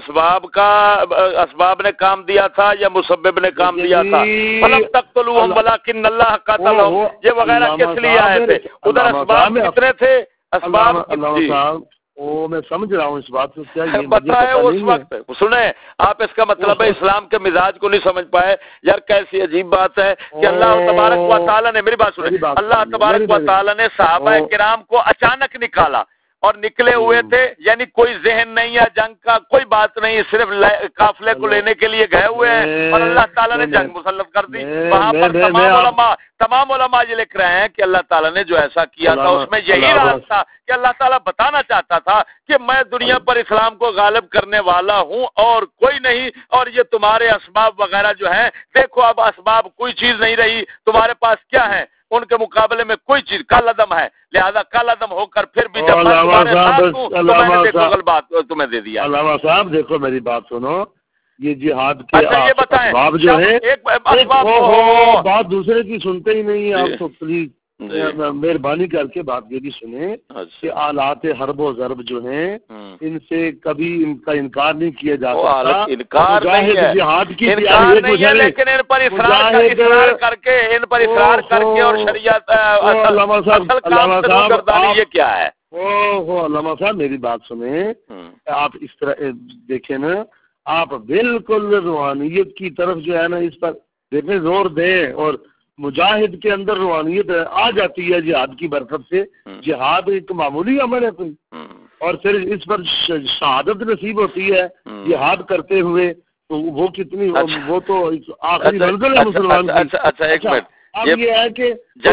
اسباب نے کام دیا تھا یا مسبب نے کام دیا تھا؟ فلم تقتلوہم ولکن اللہ قتلہم، یہ وغیرہ کس لیے آئے تھے؟ ادھر اسباب کتنے تھے؟ اسباب میں سمجھ رہا ہوں اس بات سے کیا یہ بتائے اس وقت. سنیں آپ، اس کا مطلب ہے اسلام کے مزاج کو نہیں سمجھ پائے. یار کیسی عجیب بات ہے کہ اللہ تبارک و تعالیٰ نے، میری بات سنیں، اللہ تبارک و تعالیٰ نے صحابہ کرام کو اچانک نکالا. اور نکلے ہوئے تھے، یعنی کوئی ذہن نہیں ہے جنگ کا، کوئی بات نہیں، صرف قافلے کو لینے کے لیے گئے ہوئے ہیں اور اللہ تعالیٰ نے جنگ مسلط کر دی۔ وہاں پر تمام علماء یہ لکھ رہے ہیں کہ اللہ تعالیٰ نے جو ایسا کیا تھا اس میں یہی راز تھا کہ اللہ تعالیٰ بتانا چاہتا تھا کہ میں دنیا پر اسلام کو غالب کرنے والا ہوں اور کوئی نہیں، اور یہ تمہارے اسباب وغیرہ جو ہیں، دیکھو اب اسباب کوئی چیز نہیں رہی، تمہارے پاس کیا ہے؟ ان کے مقابلے میں کوئی چیز کل عدم ہے، لہذا کل عدم ہو کر پھر بھی جب میں تمہارے ساتھ ہوں تو میں نے دیکھو غلبہ تمہیں دے دیا۔ علامہ صاحب دیکھو میری بات سنو، یہ جہاد کے یہ بتائیں اسباب جو ہے اسباب بات دوسرے کی سنتے ہی نہیں ہیں آپ، تو پلیز مہربانی کر کے بات یہ بھی سنیں کہ آلات حرب و ضرب جو ہیں ان سے کبھی ان کا انکار نہیں کیا جا سکتا، انکار نہیں ہے، جہاد کی انکار نہیں ہے، لیکن ان پر اصرار کر کے اور شریعت علامہ صاحب یہ کیا ہے؟ علامہ صاحب میری بات سنیں، آپ اس طرح دیکھیں نا، آپ بالکل روحانیت کی طرف جو ہے نا اس پر دیکھیں زور دیں، اور مجاہد کے اندر روحانیت آ جاتی ہے جہاد کی برکت سے۔ جہاد ایک معمولی عمل ہے کوئی، اور پھر اس پر شہادت نصیب ہوتی ہے جہاد کرتے ہوئے، تو وہ کتنی وہ تو آخری منزل ہے مسلمان کی۔ اچھا ایک منٹ، اب یہ ہے کہ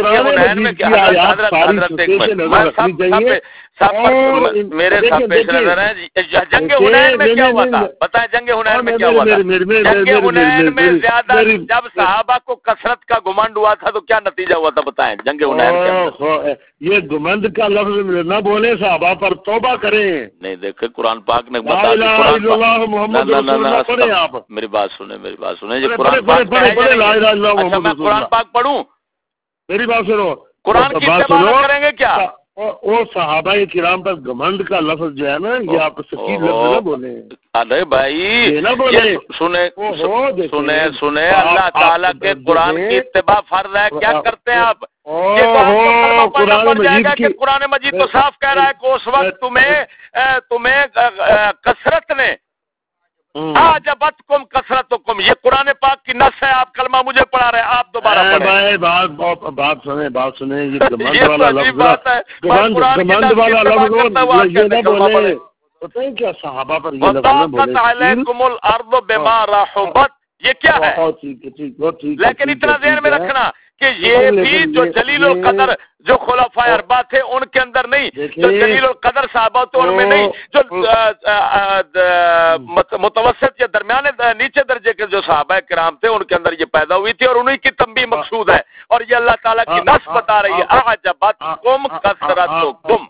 میرے ساتھ پیش نظر ہے جنگ حنین میں کیا ہوا تھا؟ بتائیں جنگ حنین میں کیا ہوا تھا؟ جنگ حنین میں زیادہ جب صحابہ کو کثرت کا گمنڈ ہوا تھا تو کیا نتیجہ ہوا تھا بتائیں جنگ حنین کے اندر؟ یہ گمنڈ کا لفظ نہ بولے، صحابہ پر توبہ کریں۔ نہیں دیکھیں قرآن پاک نے میری بات سنیں یہ قرآن پاک پڑھوں، میری بات سنو، قرآن کی اتباع کریں گے کیا؟ وہ صحابہ کرام پر گھمنڈ کا لفظ جو ہے نا، یہ آپ سچی لفظ نہ بولیں۔ ارے بھائی سنیں اللہ تعالیٰ کے قرآن کی اتباع فرض ہے، کیا کرتے ہیں آپ؟ یہ تو آپ کو کلمہ پڑھنا پڑ جائے گا کہ قرآن مجید تو صاف کہہ رہا ہے کہ اس وقت تمہیں کثرت نے اعجبتکم کثرتکم، یہ قرآن پاک کی نص ہے، آپ کلمہ مجھے پڑھا رہے ہیں، آپ دوبارہ پڑھیں۔ بات سنیں یہ گمنڈ والا لفظ، گمنڈ والا لفظ یہ نہ بولے، پتہ ہے کیا صحابہ پر یہ لفظ نہ بولے۔ علیکم الارض بما رحبت، یہ کیا ہے؟ لیکن اتنا ذہن میں رکھنا کہ یہ بھی جو جلیل القدر جو خلفاء اربعہ تھے ان کے اندر نہیں، جو جلیل القدر صحابہ تو ان میں نہیں، جو متوسط یا درمیانے نیچے درجے کے جو صحابہ کرام تھے ان کے اندر یہ پیدا ہوئی تھی، اور انہی کی تنبیہ مقصود ہے، اور یہ اللہ تعالیٰ کی نص بتا رہی ہے اعجبتکم کثرتکم۔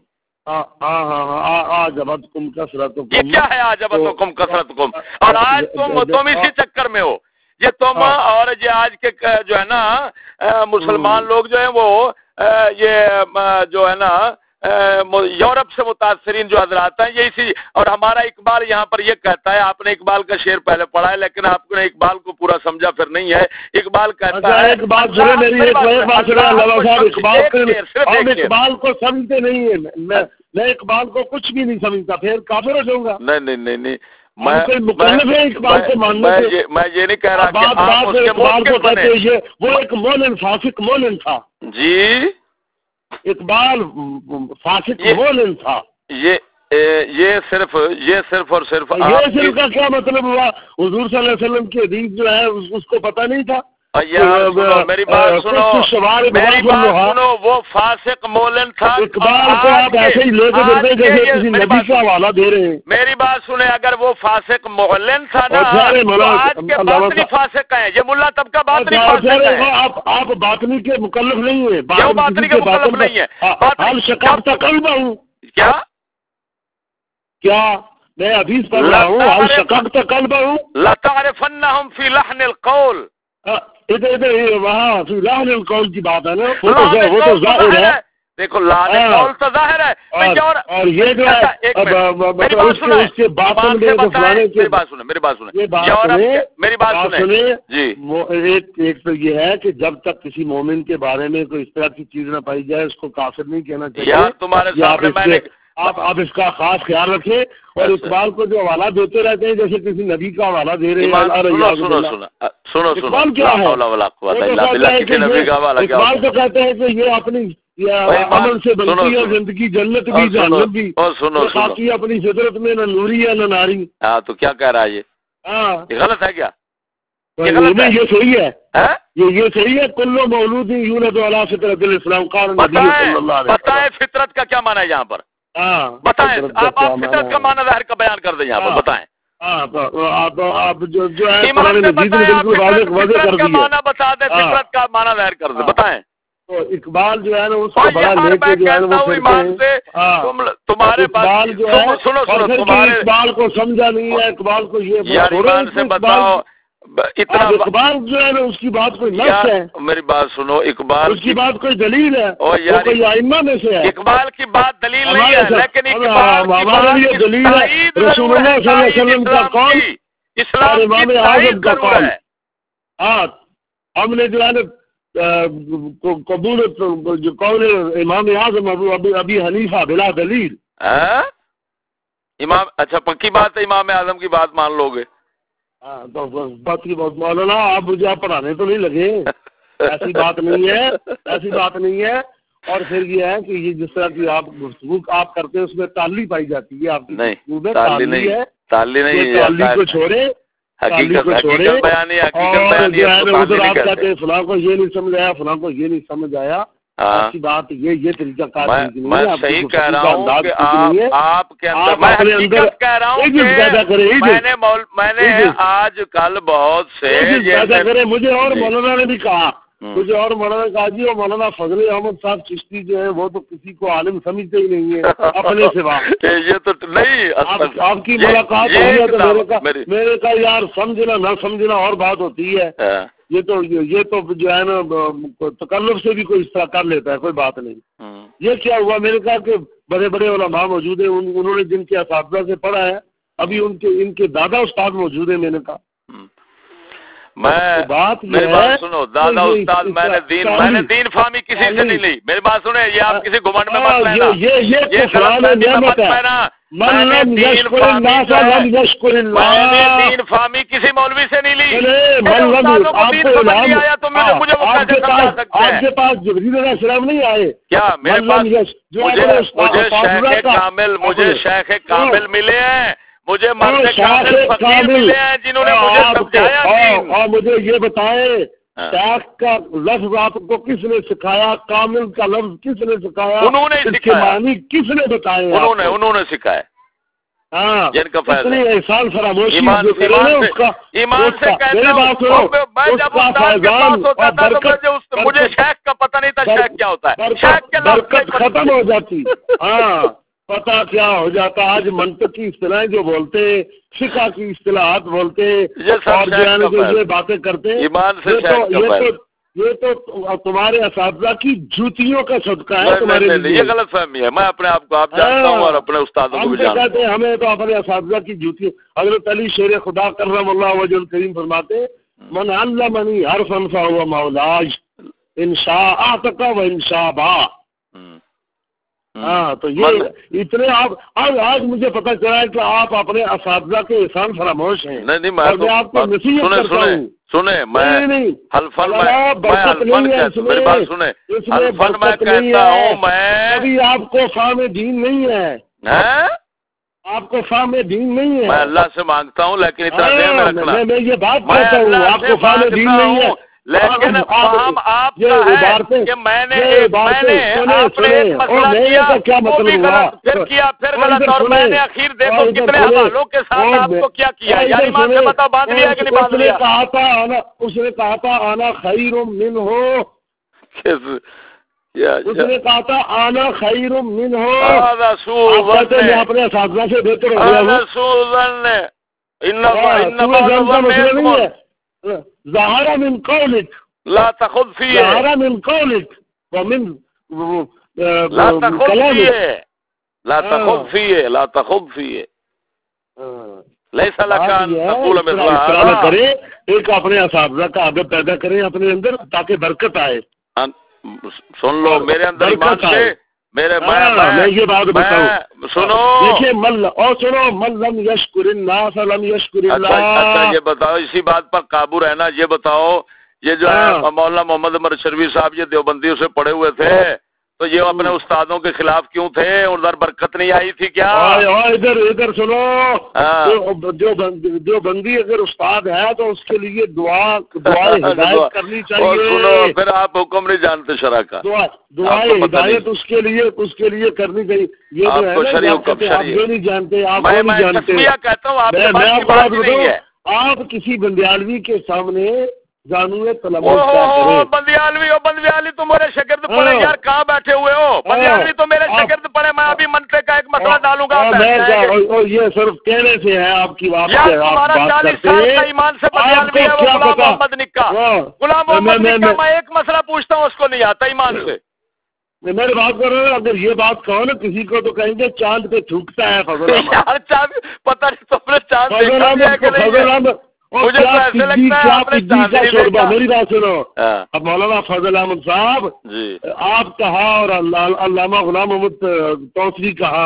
اعجبتکم کثرتکم، یہ کیا ہے اعجبتکم کثرتکم؟ اور آج تم اسی چکر میں ہو، یہ تم اور یہ آج کے جو ہے نا مسلمان لوگ جو ہیں وہ یہ جو ہے نا یورپ سے متاثرین جو حضرات ہیں یہ اسی، اور ہمارا اقبال یہاں پر یہ کہتا ہے، آپ نے اقبال کا شعر پہلے پڑھا ہے لیکن آپ نے اقبال کو پورا سمجھا پھر نہیں ہے۔ اقبال کہتا ہے اقبال کو سمجھتے نہیں ہے، میں اقبال کو کچھ بھی نہیں سمجھتا، پھر کافر ہو جاؤں گا۔ نہیں میں یہ نہیں کہہ رہا کہ اقبال کو کہتے ہیں وہ ایک مولن فاسق مولن تھا جی، اقبال فاسق مولن تھا۔ یہ صرف اور صرف یہ کا کیا مطلب ہوا؟ حضور صلی اللہ علیہ وسلم کی حدیث جو ہے اس کو پتہ نہیں تھا۔ میری بات سنو، وہ فاسق مولن تھا۔ اقبال کو آپ ایسے ہی لے کے دیتے ہیں جیسے کسی نبی کا حوالہ دے رہے ہیں۔ میری بات سنیں، اگر وہ فاسق مولن تھا نا تو آج کے باطنی فاسق ہیں، یہ ملا طبقہ باطنی فاسق ہے۔ آپ باطنی کے مکلف نہیں ہیں، کیوں باطنی کے مکلف نہیں ہے؟ ہم شکاف کا قلب ہوں کیا میں حدیث پڑھ رہا ہوں، ہم شکاف کا قلب ہوں۔ لتعرفنہم فی لحن القول، ادھر وہاں فی لحن القول کی بات ہے نا، وہ تو ظاہر ہے۔ دیکھو لحن القول تو ظاہر ہے، اور یہ جو ہے میری بات سنیں جی، وہ ایک تو یہ ہے کہ جب تک کسی مومن کے بارے میں کوئی اس طرح کی چیز نہ پائی جائے اس کو کافر نہیں کہنا چاہیے۔ تمہارے سامنے میں نے آپ اس کا خاص خیال رکھیں، اور اقبال کو جو حوالہ دیتے رہتے ہیں جیسے کسی نبی کا حوالہ دے رہے ہیں۔ سنو اقبال کیا ہے؟ اقبال تو کہتے ہیں کہ یہ اپنی یا عمل سے بنتی ہے زندگی، جنت بھی جہنم بھی، خاکی اپنی فطرت میں نہ نوری ہے نہ ناری. ہاں تو کیا کہہ رہا ہے یہ غلط ہے کیا؟ یہ صحیح ہے، یہ صحیح ہے. کلو مولود یولد علی فطرت الاسلام قال نبی صلی اللہ علیہ وسلم. بتائیں فطرت کا کیا معنی ہے یہاں پر؟ بتائیں آپ فطرت کا معنی ظاہر کا بیان کر دیں یہاں پر، بتائیں. آپ جو ہے ایمان سے بتائیں، فطرت کا معنی بتا دیں، فطرت کا معنی ظاہر کر دیں، بتائیں. تو اقبال جو ہے نا اس کو بڑا لے کے جو ہے نا وہ ایمان سے تمہارے اقبال جو ہے سنو تمہارے اقبال کو سمجھا نہیں ہے، اقبال کو یہ یار ایمان سے بتاؤ اتنا اقبال جو ہے نا اس کی بات کوئی نص ہے. میری بات سنو، اقبال اس کی بات کوئی دلیل ہے، وہ کوئی ائمہ میں سے ہے. اقبال کی بات دلیل نہیں ہے، لیکن ہمارے لیے دلیل ہے رسول اللہ صلی اللہ علیہ وسلم کا قول، اسلام امام اعظم کا قول. ہاں ہم نے جو ہے نا قبول جو قول امام اعظم ابی حنیفہ بلا دلیل. امام اچھا پکی بات ہے، امام اعظم کی بات مان لو گے؟ ہاں تو بات کی بات مولانا آپ مجھے آپ پڑھانے تو نہیں لگے، ایسی بات نہیں ہے، ایسی بات نہیں ہے. اور پھر یہ ہے کہ یہ جس طرح کی آپ گفتگو آپ کرتے ہیں اس میں تعلی پائی جاتی ہے، آپ کی گفتگو میں تعلی ہے، تعلی کو چھوڑے، حقیقت چھوڑے اور جو ہے نا ادھر آپ کہتے ہیں فلاں کو یہ نہیں سمجھ آیا، فلاں کو یہ نہیں سمجھ آیا. آپ کی بات یہ طریقہ کار میں صحیح کہہ رہا ہوں کہ آپ کے اندر میں حقیقت کہہ رہا ہوں کہ میں نے آج کل بہت سے پیدا کرے. مجھے اور مولانا نے بھی کہا، مجھے اور مولانا نے کہا جی وہ مولانا فضل احمد صاحب چشتی جو ہے وہ تو کسی کو عالم سمجھتے ہی نہیں ہے اپنے سوا. یہ تو نہیں، آپ کی ملاقات ہوئی ہے تو میرے کا یار سمجھنا نہ سمجھنا اور بات ہوتی ہے. یہ تو جو ہے نا تکلف سے بھی کوئی اس طرح کر لیتا ہے، کوئی بات نہیں. یہ کیا ہوا، میں نے کہا کہ بڑے بڑے علماء موجود ہیں، انہوں نے جن کے اساتذہ سے پڑھا ہے، ابھی ان کے دادا استاد موجود ہیں. میں نے کہا میری بات سنو، دادا استاد میں نے دین فہمی کسی سے نہیں لی. میری بات سنیں، یہ آپ کسی گھمنڈ میں مت لینا، یہ مت لینا. میں نے دین فہمی کسی مولوی سے نہیں لی. استادوں کو دین سمجھ نہیں آیا تو مجھے وہ کیسے سمجھا سکتے ہیں؟ آپ کے پاس جبریل علیہ السلام نہیں آئے کیا؟ میرے پاس مجھے شیخ کامل ملے ہیں، مجھے مرد کامل فقیر ملے ہیں جنہوں نے مجھے سمجھایا. اور مجھے یہ بتائیں شیخ کا لفظ آپ کو کس نے سکھایا، کامل کا لفظ کس نے سکھایا، انہوں نے سکھایا، کس نے بتایا؟ انہوں نے سکھایا. ہاں جن کا فیض ہے احسان فراموشی ایمان سے کہتا ہوں. میں جب استاد کے پاس ہوتا تھا تو مجھے شیخ کا پتہ نہیں تھا شیخ کیا ہوتا ہے، شیخ کے برکت ختم ہو جاتی. ہاں پتہ کیا ہو جاتا. آج منطق کی اصطلاحیں جو بولتے، فقہ کی اصطلاحات بولتے اور جو ہے نا یہ باتیں کرتے، یہ تو تمہارے اساتذہ کی جوتیوں کا صدقہ ہے. تمہارے لیے یہ غلط فہمی ہے. میں اپنے آپ کو آپ جانتا ہوں اور اپنے استادوں کو بھی جانتا ہوں. ہمیں تو اپنے اساتذہ کی جوتی. حضرت علی شیر خدا کرم اللہ وجہ الکریم فرماتے من علمنی حرفا فهو مولاج ان شاء اعتق و ان شاء با. ہاں تو یہ اتنے آج مجھے پتہ چلا ہے کہ آپ اپنے اساتذہ کے احسان فراموش ہیں. نہیں میں آپ کو نصیحت کرتا ہوں. سنیں میں حلفن میری بات سنیں، حلفن میں کہتا ہوں میں ابھی آپ کو فہم دین نہیں ہے، آپ کو فہم دین نہیں ہے. میں اللہ سے مانگتا ہوں لیکن اتنا ذہن میں رکھنا، میں یہ بات کہتا ہوں آپ کو فہم دین نہیں ہے لیکن فہم آپ کا ہے کہ میں نے آپ نے ایک مسئلہ کیا وہ بھی غلط، پھر کیا پھر غلط، اور میں نے اخیر دیکھو کتنے حوالوں کے ساتھ آپ کو کیا کیا. یعنی مان سے بتاؤ باندھ لیا کہ نہیں باندھ لیا؟ اس نے کہا تھا آنا خیر منہ، اس نے کہا تھا آنا خیر منہ. میں اپنے اساتذہ سے بہتر ہو گیا ہوں. ظاہر من قولک لا تخذ فیہ، ظاہر من قولک ومن لا تخذ فیہ، لا تخذ فیہ، لا تخذ فیہ لیس لک ان تقول مثل ھذا. کرے ایک اپنے اساتذہ کا عادت پیدا کریں اپنے اندر تاکہ برکت آئے. سن لو میرے اندر ایمان سے میرے میں یہ بات بتاؤں سنو دیکھیے من لم یشکر الناس لم یشکر اللہ. اچھا یہ بتاؤ اسی بات پر قابو رہنا. یہ بتاؤ یہ جو ہے مولانا محمد عمر شروی صاحب یہ دیوبندیوں سے پڑھے ہوئے تھے تو یہ اپنے استادوں کے خلاف کیوں تھے؟ ادھر برکت نہیں آئی تھی کیا؟ ادھر سنو، جو بندی اگر استاد ہے تو اس کے لیے دعائیں ہدایت کرنی چاہیے. سنو پھر آپ حکم نہیں جانتے شرع کا. دعائیں ہدایت اس کے لیے کرنی چاہیے. یہ جو ہے آپ یہ نہیں جانتے، آپ نہیں جانتے. میں آپ کو بات بتاؤں، آپ کسی بندیالوی کے سامنے جانوے بندیالوی تو میرے شاگرد پڑے یار، کہاں بیٹھے ہوئے ہو؟ بندیالوی تو میرے شاگرد پڑے. میں ابھی منطق کا ایک مسئلہ ڈالوں گا. یہ صرف کہنے سے ہے آپ کی بات. تمہارا 40 سال کا ایمان سے بندیالوی ہے وہ غلام محمد نکا. غلام محمد نکا میں ایک مسئلہ پوچھتا ہوں، اس کو نہیں آتا ایمان سے. میری بات کر رہے ہیں، اگر یہ بات کہو نا کسی کو تو کہیں گے چاند پہ تھوکتا ہے فضل احمد. پتہ نہیں تم نے چاند دیکھا ہے کہ نہیں؟ مجھے تو ایسے لگتا ہے آپ نے چاند نہیں دیکھا. میری بات سنو، اب مولانا فضل احمد صاحب آپ کہا اور علامہ غلام محمد توسری کہا.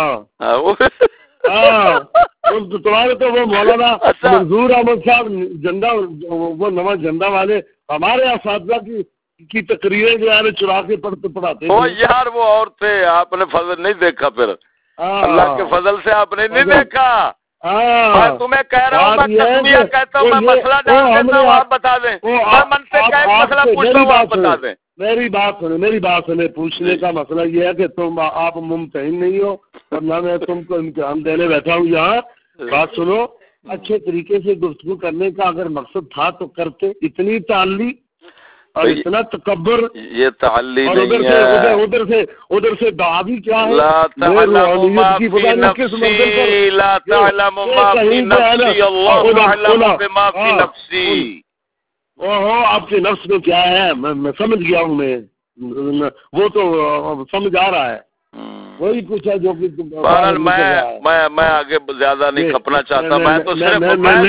تمہارے تو وہ مولانا منظور احمد صاحب جھنڈا، وہ نواں جھنڈا والے ہمارے اساتذہ کی تقریریں جو ہے چرا کے پڑھاتے تھے. یار وہ اور تھے، آپ نے فضل نہیں دیکھا. پھر اللہ کے فضل سے آپ نے نہیں دیکھا. میں تمہیں کہہ رہا ہوں، میں تسمیہ کہتا ہوں، میں مسئلہ ڈال دیتا ہوں، آپ بتا دیں. میں منطق کا ایک مسئلہ پوچھتا ہوں، آپ بتا دیں. میری بات سنیں. پوچھنے کا مسئلہ یہ ہے کہ آپ ممتحن نہیں ہو اور نہ میں تم کو امتحان دینے بیٹھا ہوں یہاں. بات سنو، اچھے طریقے سے گفتگو کرنے کا اگر مقصد تھا تو کرتے. اتنی تعلی اور اتنا تکبر، یہ تعلی اور نہیں ہے. ادھر سے دعوی کیا ہے؟ لا تعلم ما فی نفسی، لا تعلم ما فی نفسی، اللہ اعلم بما فی نفسی. آپ کے نفس میں کیا ہے میں سمجھ گیا ہوں. وہ تو سمجھ آ رہا ہے. وہی کچھ ہے جو کہ میں آگے زیادہ نہیں کھپنا چاہتا. میں تو صرف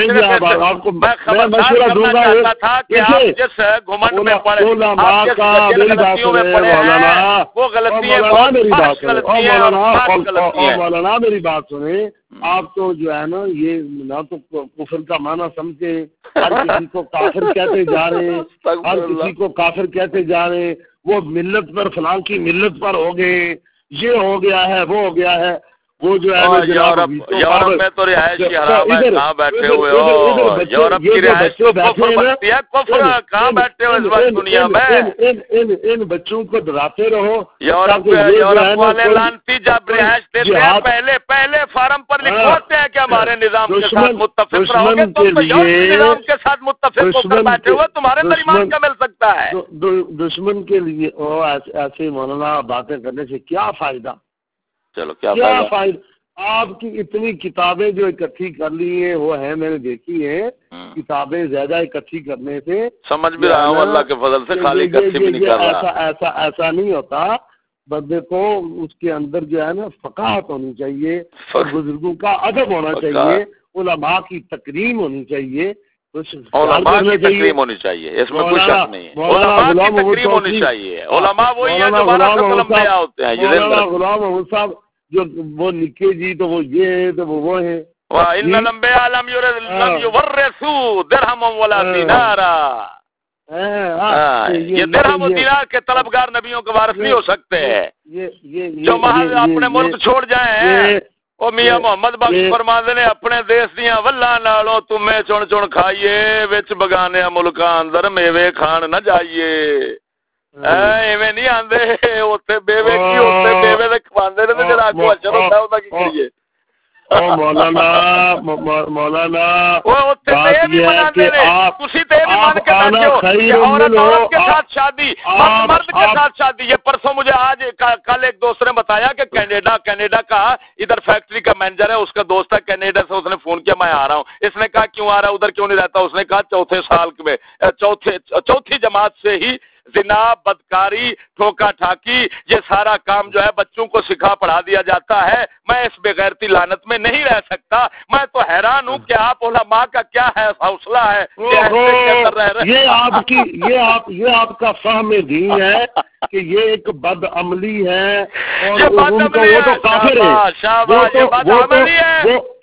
مشورہ دوں گا تھا کہ آپ جس گھمنڈ میں پڑے، غلطیوں میں پڑے ہیں، وہ غلطیاں مولانا میری بات سنیں. آپ تو جو ہے نا یہ نہ تو کفر کا معنی سمجھے، ہر کسی کو کافر کہتے جا رہے ہیں، ہر کسی کو کافر کہتے جا رہے ہیں. وہ ملت پر فلاں کی ملت پر ہو گئے، یہ ہو گیا ہے، وہ ہو گیا ہے. وہ جو ہے یورپ میں تو رہائشی حرام ہے. کہاں بیٹھے ہوئے ہو؟ یورپ کی رہائش کہاں بیٹھے ہو اس وقت دنیا میں؟ ان بچوں کو ڈراتے رہو. یورپ والے لانتی جب رہائش دیتے ہیں پہلے فارم پر لکھواتے ہیں کہ ہمارے نظام کے ساتھ متفق رہو گے. تم تو یورپی نظام کے ساتھ متفق ہو کر بیٹھے ہوئے، تمہارے اندر ایمان کیا مل سکتا ہے؟ دشمن کے لیے ایسے مولانا باتیں کرنے سے کیا فائدہ؟ چلو کیا فائدہ؟ آپ کی اتنی کتابیں جو اکٹھی کر لی ہیں وہ ہیں، میں نے دیکھی ہیں. کتابیں زیادہ اکٹھی کرنے سے سمجھ بھی رہا ہوں اللہ کے فضل سے خالی اکٹھی بھی نہیں کر رہا. ایسا نہیں ہوتا. بندے کو اس کے اندر جو ہے نا فقاہت ہونی چاہیے، بزرگوں کا ادب ہونا چاہیے، علماء کی تکریم ہونی چاہیے، علماء کی تکریم ہونی چاہیے. اس میں کوئی شک نہیں ہے. علماء کی تکریم ہونی چاہیے. علماء وہی ہیں جو انبیاء ہوتے ہیں. غلام محمد صاحب جو وہ لکھے جی تو وہ یہ ہے تو وہ ہے. ان الانبیاء لم یورثوا درہما ولا دینارا. یہ درہم و دینار کے طلبگار نبیوں کے وارث نہیں ہو سکتے. جو محض اپنے ملک چھوڑ جائیں. او میاں محمد بخش فرماندے نے اپنے دیس دیاں ولاں نالوں تمہیں چن چن کھائیے، وچ بگانے ملکاں اندر میوے کھان نہ جائیے. ایویں نہیں آندے اوتھے بیوے کی اوتھے بیوے دے کھواندے نے تے جڑا اگوں اچھا ہوندا اوندا کی کریے. مولانا بات یہ ہے کہ آپ عورت کے ساتھ شادی، مرد کے ساتھ شادی. یہ پرسوں مجھے آج کل ایک دوست نے بتایا کہ کینیڈا کا ادھر فیکٹری کا مینیجر ہے، اس کا دوست ہے کینیڈا سے. اس نے فون کیا میں آ رہا ہوں. اس نے کہا کیوں آ رہا ہے ادھر کیوں نہیں رہتا؟ اس نے کہا چوتھے سال میں چوتھی جماعت سے ہی زنا، بدکاری، ٹھوکا ٹھاکی، یہ سارا کام جو ہے بچوں کو سکھا پڑھا دیا جاتا ہے. میں اس بغیرتی لعنت میں نہیں رہ سکتا. میں تو حیران ہوں کہ آپ علماء کا کیا ہے حوصلہ ہے. یہ آپ کا فہم دین ہے کہ یہ ایک بد عملی ہے اور وہ تو کافر ہے. وہ تو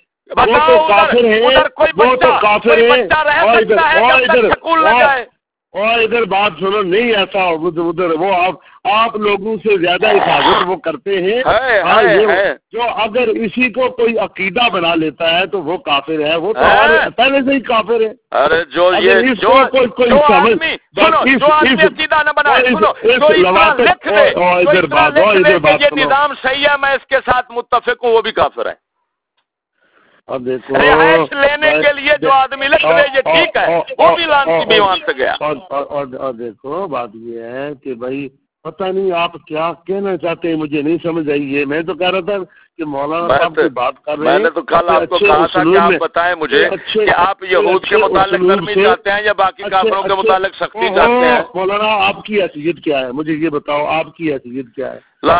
کافر ہے. اور ادھر بات سنو، نہیں ایسا ادھر وہ آپ لوگوں سے زیادہ حفاظت وہ کرتے ہیں. جو اگر اسی کو کوئی عقیدہ بنا لیتا ہے تو وہ کافر ہے، وہ تو پہلے سے ہی کافر ہے. ارے جو یہ جو آدمی عقیدہ نہ بنائے، یہ نظام صحیح ہے، میں اس کے ساتھ متفق ہوں، وہ بھی کافر ہے. اب دیکھو رہائش لینے کے لیے جو آدمی لکھ دے یہ ٹھیک ہے، وہ بھی لعنتی بیوان سے گیا. اور دیکھو بات یہ ہے کہ بھائی پتہ نہیں آپ کیا کہنا چاہتے ہیں، مجھے نہیں سمجھ آئی. یہ میں تو کہہ رہا تھا کہ مولانا صاحب سے بات کر رہے ہیں. میں نے تو کل آپ کو کہا تھا کہ آپ بتائیں مجھے کہ آپ یہود کے متعلق نرمی چاہتے ہیں یا باقی کافروں کے متعلق سختی چاہتے ہیں. مولانا آپ کی حیثیت کیا ہے، مجھے یہ بتاؤ، آپ کی حیثیت کیا ہے؟ لا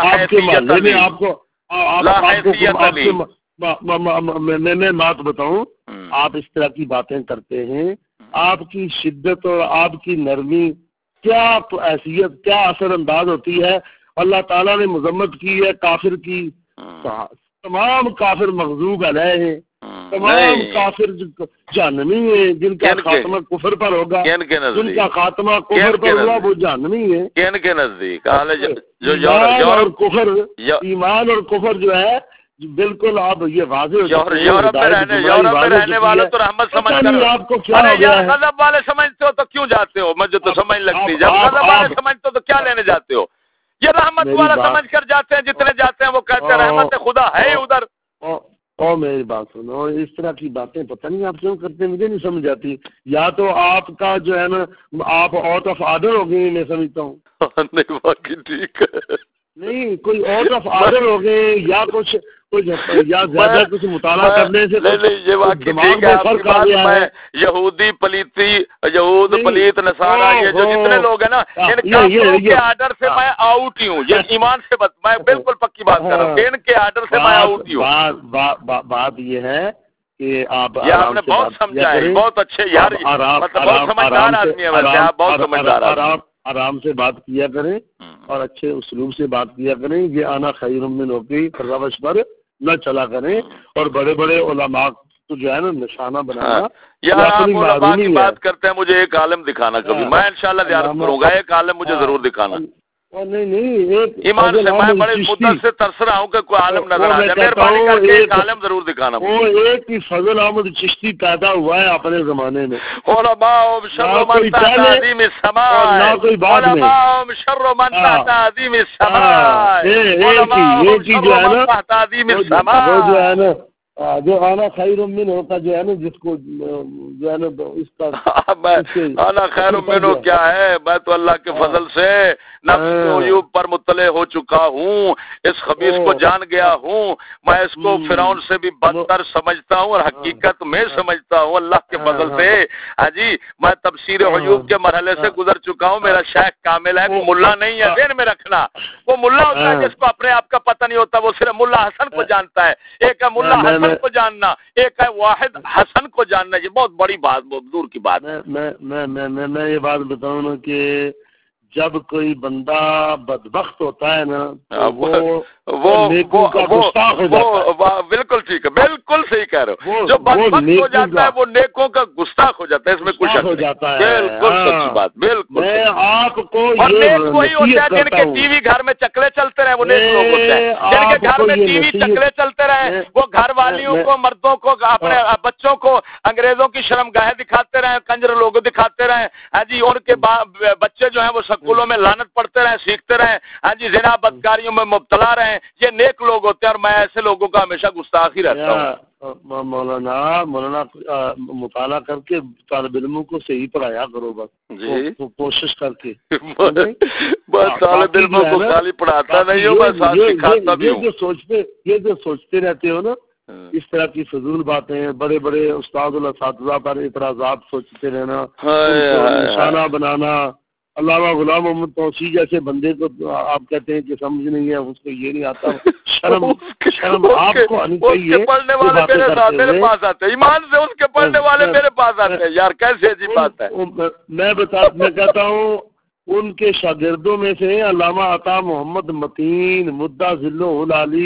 حیثیت میں بات بتاؤں، آپ اس طرح کی باتیں کرتے ہیں، آپ کی شدت اور آپ کی نرمی کیا حیثیت، کیا اثر انداز ہوتی ہے. اللہ تعالیٰ نے مذمت کی ہے کافر کی، تمام کافر مغضوب علیہ ہیں، تمام کافر جہنمی ہیں، جن کا خاتمہ کفر پر ہوگا، جن کا خاتمہ کفر پر ہوگا وہ جہنمی ہے. کن کے نزدیک ایمان اور کفر جو ہے بالکل آپ یہ واضح. یورپ میں رہنے والے تو رحمت سمجھ کر آپ کو کیا ہو گیا ہے؟ غضب والے سمجھتے ہو تو کیوں جاتے ہو؟ مجھے تو سمجھ لگتی، جب غضب والے سمجھتے ہو تو کیا لینے جاتے ہو؟ یہ رحمت والا سمجھ کر جاتے ہیں، جتنے جاتے ہیں وہ کہتے ہیں رحمت خدا ہے ادھر. میری بات سنو، اس طرح کی باتیں پتہ نہیں آپ کیوں کرتے ہیں، مجھے نہیں سمجھ آتی. یا تو آپ کا جو ہے نا آپ آؤٹ آف آرڈر ہو گئے، میں سمجھتا ہوں. نہیں باقی ٹھیک ہے، نہیں کوئی آؤٹ آف آرڈر ہو گئے یا کچھ یا زیادہ کچھ مطالعہ کرنے سے یہ واقعی ٹھیک ہے آپ کی بات. میں یہودی پلیت نصارہ یہ جو جتنے لوگ ہیں نا ان کافروں کے آرڈر سے میں آؤٹ ہی ہوں. یہ ایمان سے میں بالکل پکی بات کر رہا ہوں، ان کے آرڈر سے میں آؤٹ ہی ہوں. بات یہ ہے کہ آپ نے بہت سمجھا ہے، بہت اچھے یار، مطلب بہت سمجھدار آدمی ہے ویسے آپ، بہت سمجھدار آدمی. آرام سے بات کیا کریں اور اچھے اسلوب سے بات کیا کریں. یہ آنا خیر من ہوگی روش پر نہ چلا کریں، اور بڑے بڑے علماء کو جو ہے نا نشانہ بنانا. یار آپ علماء کی بات کرتے ہیں، مجھے ایک عالم دکھانا کبھی، میں انشاءاللہ زیارت کروں گا، ایک عالم مجھے ضرور دکھانا. نہیں ایمان سے میں بڑے مدت سے ترس رہا ہوں کہ کوئی عالم نظر آ جائے، مہربانی کر کے ایک عالم ضرور دکھانا. وہ ایک ہی فضل احمد چشتی پیدا ہوا ہے اپنے زمانے میں. جو آنا خیر من ہوتا جو ہے نا، جس کو جو ہے نا اس کا آنا خیر من کیا ہے. میں تو اللہ کے فضل سے نفس عیوب پر مطلع ہو چکا ہوں، اس خبیث کو جان گیا ہوں. میں اس کو فرعون سے بھی بدتر سمجھتا ہوں اور حقیقت میں سمجھتا ہوں اللہ کے فضل سے. ہاں جی، میں تفسیر عیوب کے مرحلے سے گزر چکا ہوں. میرا شیخ کامل ہے، وہ ملا نہیں ہے، ذہن میں رکھنا. وہ ملا ہوتا ہے جس کو اپنے آپ کا پتہ نہیں ہوتا، وہ صرف ملا حسن کو جانتا ہے. ایک ہے ملا حسن کو جاننا، ایک ہے واحد حسن کو جاننا. یہ بہت بڑی بات، بہت دور کی بات ہے. میں یہ بات بتاؤں نا کہ جب کوئی بندہ بدبخت ہوتا ہے نا بالکل ٹھیک ہے، بالکل صحیح کہہ رہے ہو. جو بدبخت ہو جاتا ہے وہ نیکوں کا گستاخ ہو جاتا ہے، اس میں کچھ شک نہیں. بالکل سچی بات، بالکل. آپ کو نیک وہی ہوتے ہیں جن کے ٹی وی گھر میں چکلے چلتے رہے، وہ نیک لوگ ہوتے ہیں. جن کے گھر میں ٹی وی چکلے چلتے رہے، وہ گھر والیوں کو، مردوں کو، اپنے بچوں کو انگریزوں کی شرمگاہیں دکھاتے رہے، کنجر لوگ دکھاتے رہے. ہاں جی، ان کے بچے جو ہیں وہ اسکولوں میں لعنت پڑھتے رہے، سیکھتے رہے. ہاں جی، زنا بدکاریوں میں مبتلا رہے. یہ نیک لوگ ہوتے ہیں اور میں ایسے لوگوں کا ہمیشہ گستاخ ہی رہتا ہوں. مولانا مطالعہ کر کے طالب علموں کو صحیح پڑھایا کرو، بس جی کوشش کر کے. بس طالب علموں کو خالی پڑھاتا نہیں ہوں، میں ساتھ سکھاتا بھی ہوں. یہ جو سوچتے رہتے ہو نا اس طرح کی فضول باتیں، بڑے بڑے استاد الاساتذہ پر اعتراضات سوچتے رہنا، ان کو نشانہ بنانا. علامہ غلام محمد توسیع جیسے بندے کو آپ کہتے ہیں کہ سمجھ نہیں ہے، اس کو یہ نہیں آتا. شرم آپ کو آنی چاہیے. پڑھنے والے میرے پاس آتے ہیں، ایمان سے اس کے پڑھنے والے میرے پاس آتے ہیں. یار کیسے عجیب بات ہے. میں کہتا ہوں ان کے شاگردوں میں سے علامہ عطا محمد متین مدہ ذلہ العالی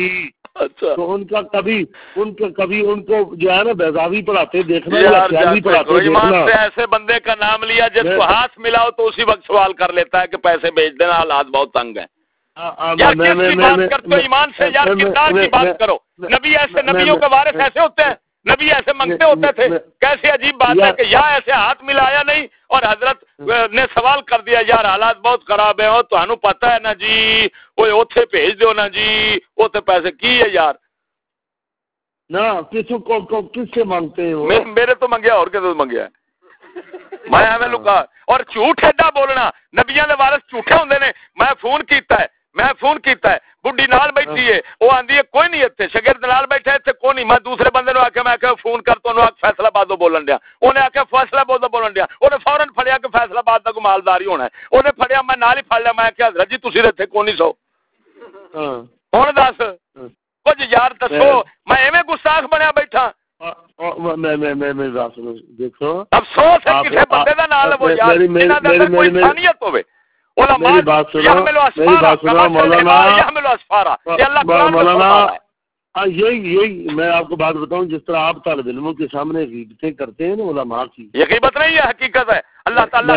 اچھا تو ان کا کبھی ان کو جو ہے نا بیضاوی پڑھاتے دیکھنا یا خیالی پڑھاتے دیکھنا. ایسے بندے کا نام لیا جس کو ہاتھ ملاؤ تو اسی وقت سوال کر لیتا ہے کہ پیسے بھیج دینا، حالات بہت تنگ ہیں. یار کس کی بات کرتے ہو ایمان سے؟ یار کردار کی بات کرو. نبی ایسے، نبیوں کے وارث ایسے ہوتے ہیں؟ نبی ایسے منگتے ہوتے تھے؟ کیسی عجیب بات ہے کہ یا ایسے ہاتھ ملایا نہیں اور حضرت نے سوال کر دیا یار حالات بہت خراب ہیں اور تمہیں پتہ ہے نا جی، وہ اوتھے بھیج دو نا جی، اوتھے پیسے کی ہے یار نہ کس کو کس سے مانگتے ہو؟ میرے تو منگیا اور کس منگیا میں ایویں لکا. اور جھوٹ ایڈا بولنا، نبیاں دے وارث جھوٹے ہوندے نے. میں فون کیتا ہے بڈھی نال بیٹھی ہے، وہ آندی ہے کوئی نہیں اتنے، شاگرد نال بیٹھا اتنے کوئی نہیں. میں دوسرے بندے نو آخیا، میں آخیا فون کر تو فیصلہ آباد بولن دیا. انہیں آخیا فیصلہ آباد بولن دیا. انہیں فوراً فڑیا کہ فیصلہ آباد کا مالدار ہی ہونا ہے. انہیں فڑیا، میں نال ہی پڑ لیا. میں آخیا حضرت جی تھی اتنے کون نہیں سو. ہوں دس کچھ یار دسو، میں ایویں گستاخ بنیا بیٹھا. دیکھو افسوس ہے کسی بندے کا نال وہ یار کوئی انسانیت ہوے. میری بات سنو مولانا، یہی میں آپ کو بات بتاؤں، جس طرح آپ طالب علموں کے سامنے غیبتیں کرتے ہیں نا علماء کی، یہ غیبت نہیں ہے، حقیقت ہے. اللہ تعالیٰ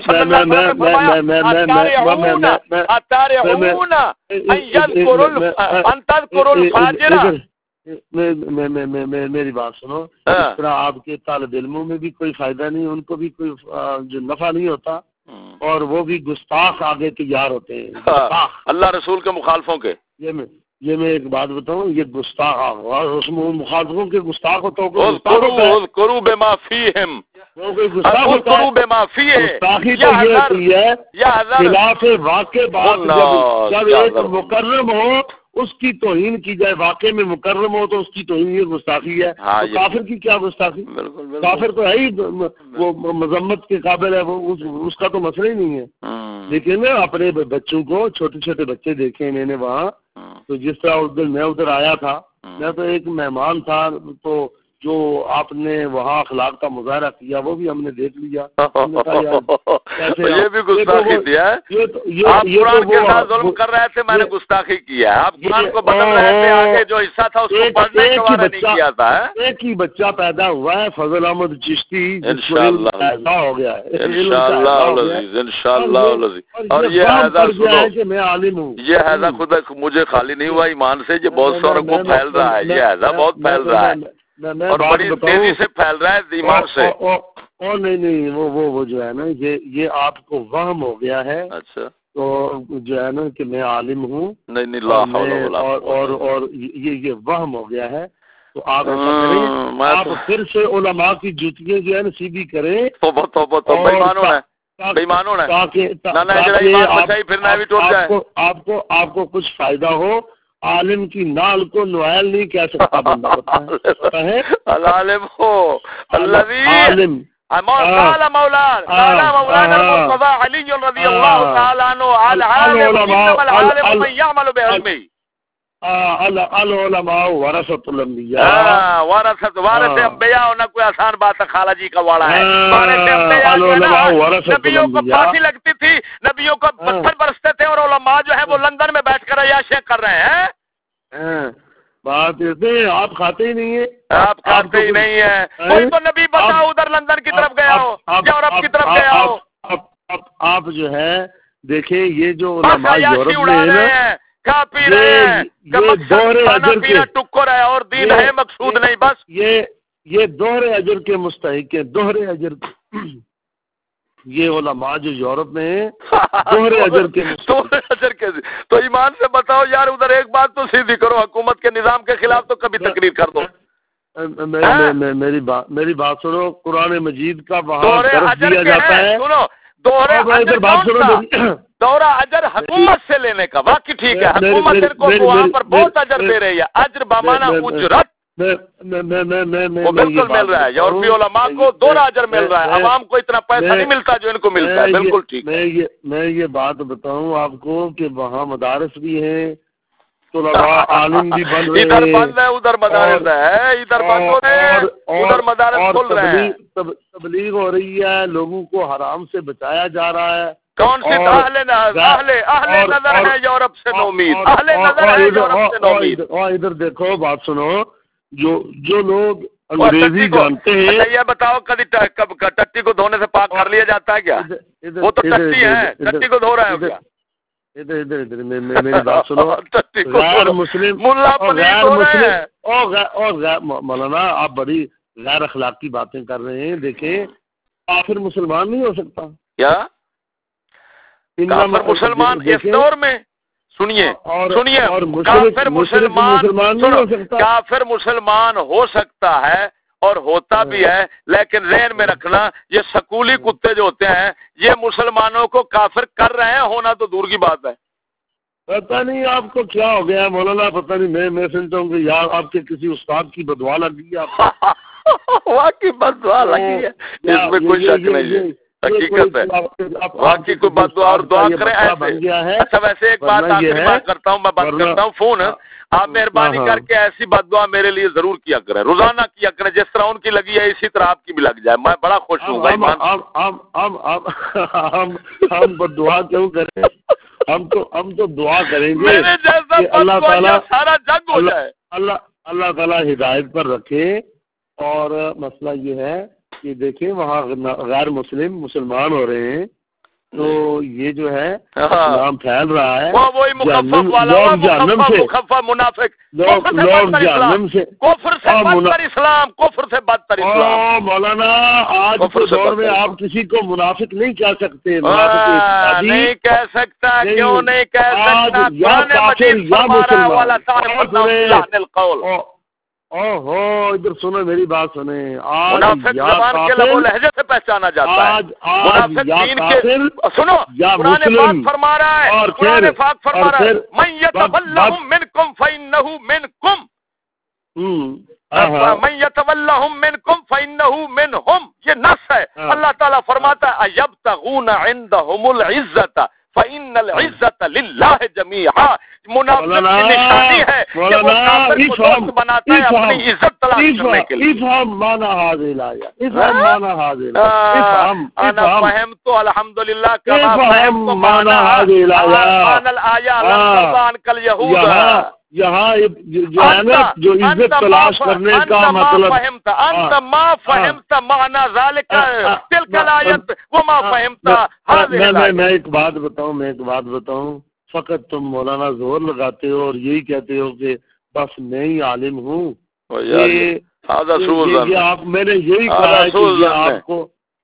میری بات سنو، اس طرح آپ کے طالب علموں میں بھی کوئی فائدہ نہیں، ان کو بھی کوئی جو نفع نہیں ہوتا، اور وہ بھی گستاخ آگے تیار ہوتے ہیں. اللہ رسول کے مخالفوں کے. یہ میں ایک بات بتاؤں، یہ گستاخ مخالفوں کے گستاخ ہوتا کرو بے معافی ہم گستاخی تو یہ ہوتی ہے خلاف واقع بات. جب ایک مکرم ہو اس کی توہین کی جائے، واقع میں مکرم ہو تو اس کی توہین، یہ گستاخی ہے. کافر کی کیا گستاخی؟ کافر تو ہے ہی وہ مذمت کے قابل ہے، وہ اس کا تو مسئلہ ہی نہیں ہے. لیکن اپنے بچوں کو، چھوٹے چھوٹے بچے دیکھے میں نے وہاں، تو جس طرح اس دن میں ادھر آیا تھا، میں تو ایک مہمان تھا، تو جو آپ نے وہاں اخلاق کا مظاہرہ کیا وہ بھی ہم نے دیکھ لیا. یہ بھی گستاخی دیا ہے. آپ قرآن کے ساتھ ظلم کر رہے تھے، میں نے گستاخی کیا ہے. آپ قرآن کو بدل رہے تھے، آگے جو حصہ تھا اس کو پڑھنے کا وعدہ نہیں کیا تھا. ایک ہی بچہ پیدا ہوا ہے، فضل احمد چشتی، ایسا ہو گیا ہے انشاءاللہ. اور یہ ایسا سنو کہ میں عالم ہوں، یہ ایسا خود مجھے خالی نہیں ہوا ایمان سے، یہ بہت ساروں کو پھیل رہا ہے. یہ ایسا بہت پھیل رہا ہے اور بڑی تیزی سے پھیل رہا ہے ایمان سے. نہیں وہ جو ہے نا، یہ آپ کو وہم ہو گیا ہے. اچھا، تو جو ہے نا کہ میں عالم ہوں، نہیں اور یہ وہم ہو گیا ہے. تو آپ ایسا کریں، آپ پھر سے علماء کی جوتیاں جو ہے نا سیدھی کریں. آپ کو کچھ فائدہ ہو. عالم کی نال کو نوائل نہیں کہہ سکتا بندہ، پتا ہے العالم ہو الذی عالم. قال مولانا المرتضى علي رضي الله تعالى عنه العالم انما العالم من يعمل بعلمه. العلماء ورثۃ الانبیاء، وارث انبیاء. ہونا کوئی آسان بات ہے، خالہ جی کا واڑا ہے. وارث انبیاء نبیوں کو پھانسی لگتی تھی، نبیوں کو پتھر برستے تھے، اور علماء جو ہے وہ لندن میں بیٹھ کر عیاشیاں کر رہے ہیں. بات آپ کھاتے ہی نہیں ہیں، آپ کھاتے ہی نہیں ہیں. کوئی تو نبی بتاؤ ادھر لندن کی طرف گیا ہو، یورپ کی طرف گیا ہو. آپ جو ہے دیکھیں، یہ جو علماء یورپ میں ہیں، کھا پی رہے ہیں، کھانا پینا ٹکر ہے اور دین ہے مقصود نہیں. بس یہ دوہرے اجر کے مستحق ہے، دوہرے اجر. یہ علماء جو یورپ میں ہیں دوہرے اجر کے. تو ایمان سے بتاؤ یار، ادھر ایک بات تو سیدھی کرو، حکومت کے نظام کے خلاف تو کبھی تقریر کر دو. میری بات سنو، قرآن مجید کا وہاں درس دیا جاتا ہے. دورہ اجر حکومت سے لینے کا واقعی ٹھیک ہے، حکومت کو وہاں پر بہت اجر دے رہی ہے، اجر بمانا اجرت وہ بالکل مل رہا ہے. یورپی علماء کو دورہ اجر مل رہا ہے، عوام کو اتنا پیسہ نہیں ملتا جو ان کو ملتا ہے. بالکل ٹھیک. میں یہ بات بتاؤں آپ کو کہ وہاں مدارس بھی ہیں، طلباء عالم بھی بن رہے ہیں. ادھر بند ہے، ادھر مدارس ہے، ادھر بند ہو رہے ہیں، ادھر مدارس کھل رہے ہیں. تبلیغ ہو رہی ہے، لوگوں کو حرام سے بچایا جا رہا ہے. کون سی اہل نظر ہے یورپ سے نومید، اہل نظر ہے یورپ سے نومید. اور ادھر دیکھو بات سنو، جو لوگ انگریزی جانتے ہیں. اچھا یہ بتاؤ کبھی ٹٹی کو دھونے سے پاک کر لیا جاتا ہے کیا؟ وہ تو ٹٹی ہے، ٹٹی کو دھو رہا ہے کیا؟ ادھر میری بات سنو. غیر مسلم اور مولانا آپ بڑی غیر اخلاقی باتیں کر رہے ہیں. دیکھیں کافر مسلمان نہیں ہو سکتا کیا؟ کافر مسلمان اس دور میں سنیے کافر مسلمان ہو سکتا ہے اور ہوتا بھی ہے، لیکن ذہن میں رکھنا یہ سکولی کتے جو ہوتے ہیں یہ مسلمانوں کو کافر کر رہے ہیں، ہونا تو دور کی بات ہے. پتہ نہیں آپ کو کیا ہو گیا مولانا، پتہ نہیں میں سمجھتا ہوں کہ یار آپ کے کسی استاد کی بدعا لگی ہے. واقعی بدعا لگی ہے، اس میں کوئی شک نہیں ہے، حقیقت ہے. واقعی کوئی بدعا اور دعا کرے ایسے. اچھا ویسے ایک بات آخری بات کرتا ہوں، میں بند کرتا ہوں فون. آپ مہربانی کر کے ایسی بدعا میرے لیے ضرور کیا کریں، روزانہ کیا کریں، جس طرح ان کی لگی ہے اسی طرح آپ کی بھی لگ جائے، میں بڑا خوش ہوں گا. ہم بدعا کیوں کریں؟ ہم تو دعا کریں گے کہ اللہ تعالیٰ سارا جنگ ہو جائے، اللہ تعالیٰ ہدایت پر رکھے. اور مسئلہ یہ ہے کہ دیکھیں وہاں غیر مسلمان ہو رہے ہیں، تو یہ جو ہے نام پھیل رہا ہے. وہی مخفف والا منافق، کفر سے بدتر اسلام، کفر سے بدتر اسلام. مولانا آج کے دور میں آپ کسی کو منافق نہیں کہہ سکتے. نہیں کہہ سکتا، کیوں نہیں کہہ سکتا؟ ادھر سنو میری بات سنیں. منافق زبان کے لب و لہجے سے پہچانا جاتا ہے. منافق دین کے سنو قرآن پاک فرما رہا ہے، قرآن پاک فرما رہا ہے من یتولہم منکم فإنہ منکم، من یتولہم منکم فإنہ منہم، یہ نص ہے. اللہ تعالیٰ فرماتا ہے ایبتغون عندہم العزت فإن العزت للہ جمیعا. منافق کی نشانی ہے کہ وہ کافر کو دوست بناتا ہے اپنی عزت تلاش کرنے کے لیے. انا فہمت الحمدللہ کما فہمت معنی الآیہ لن ترضى عنک الیہود. یہاں جو ہے نا جو عزت تلاش کرنے کا مطلب انت ما فہمت معنی ذالک تلک الآیت وما فہمت هذه الآیت. میں ایک بات بتاؤں فقط تم مولانا زور لگاتے ہو اور یہی کہتے ہو کہ بس میں ہی عالم ہوں. میں نے یہی کہا ہے کہ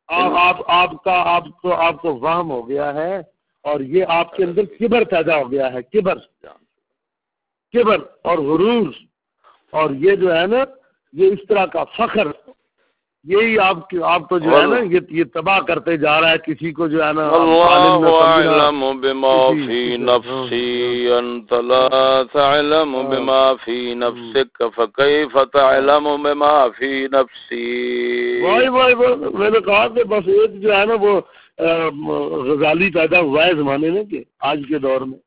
آپ کو وہم ہو گیا ہے اور یہ آپ کے اندر کبر پیدا ہو گیا ہے، کبر اور غرور، اور یہ جو ہے نا یہ اس طرح کا فخر، یہی آپ تو جو ہے نا یہ تباہ کرتے جا رہا ہے کسی کو جو ہے نا. اللہ اعلم بما فی نفسی انت لا تعلم بما فی نفسک فکیف تعلم بما فی نفسی. میں نے کہا کہ بس ایک جو ہے نا وہ غزالی پیدا ہوا ہے زمانے میں کہ آج کے دور میں.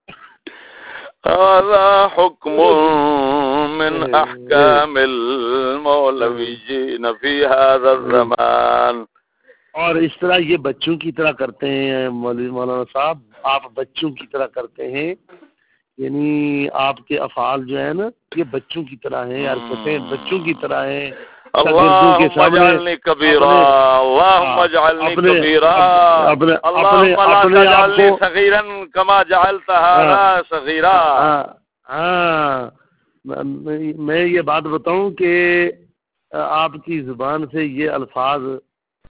هذا حكم من احکام المولویین فی هذا الزمان. اور اس طرح یہ بچوں کی طرح کرتے ہیں مولانا صاحب، آپ بچوں کی طرح کرتے ہیں، یعنی آپ کے افعال جو ہے نا یہ بچوں کی طرح ہیں، حرکتیں بچوں کی طرح ہیں. اللهم اجعلني كبيرا، اللهم اجعلني كبيرا، اللهم لا تجعلني صغيرا كما جعلت هذا صغيرا. میں یہ بات بتاؤں کہ آپ کی زبان سے یہ الفاظ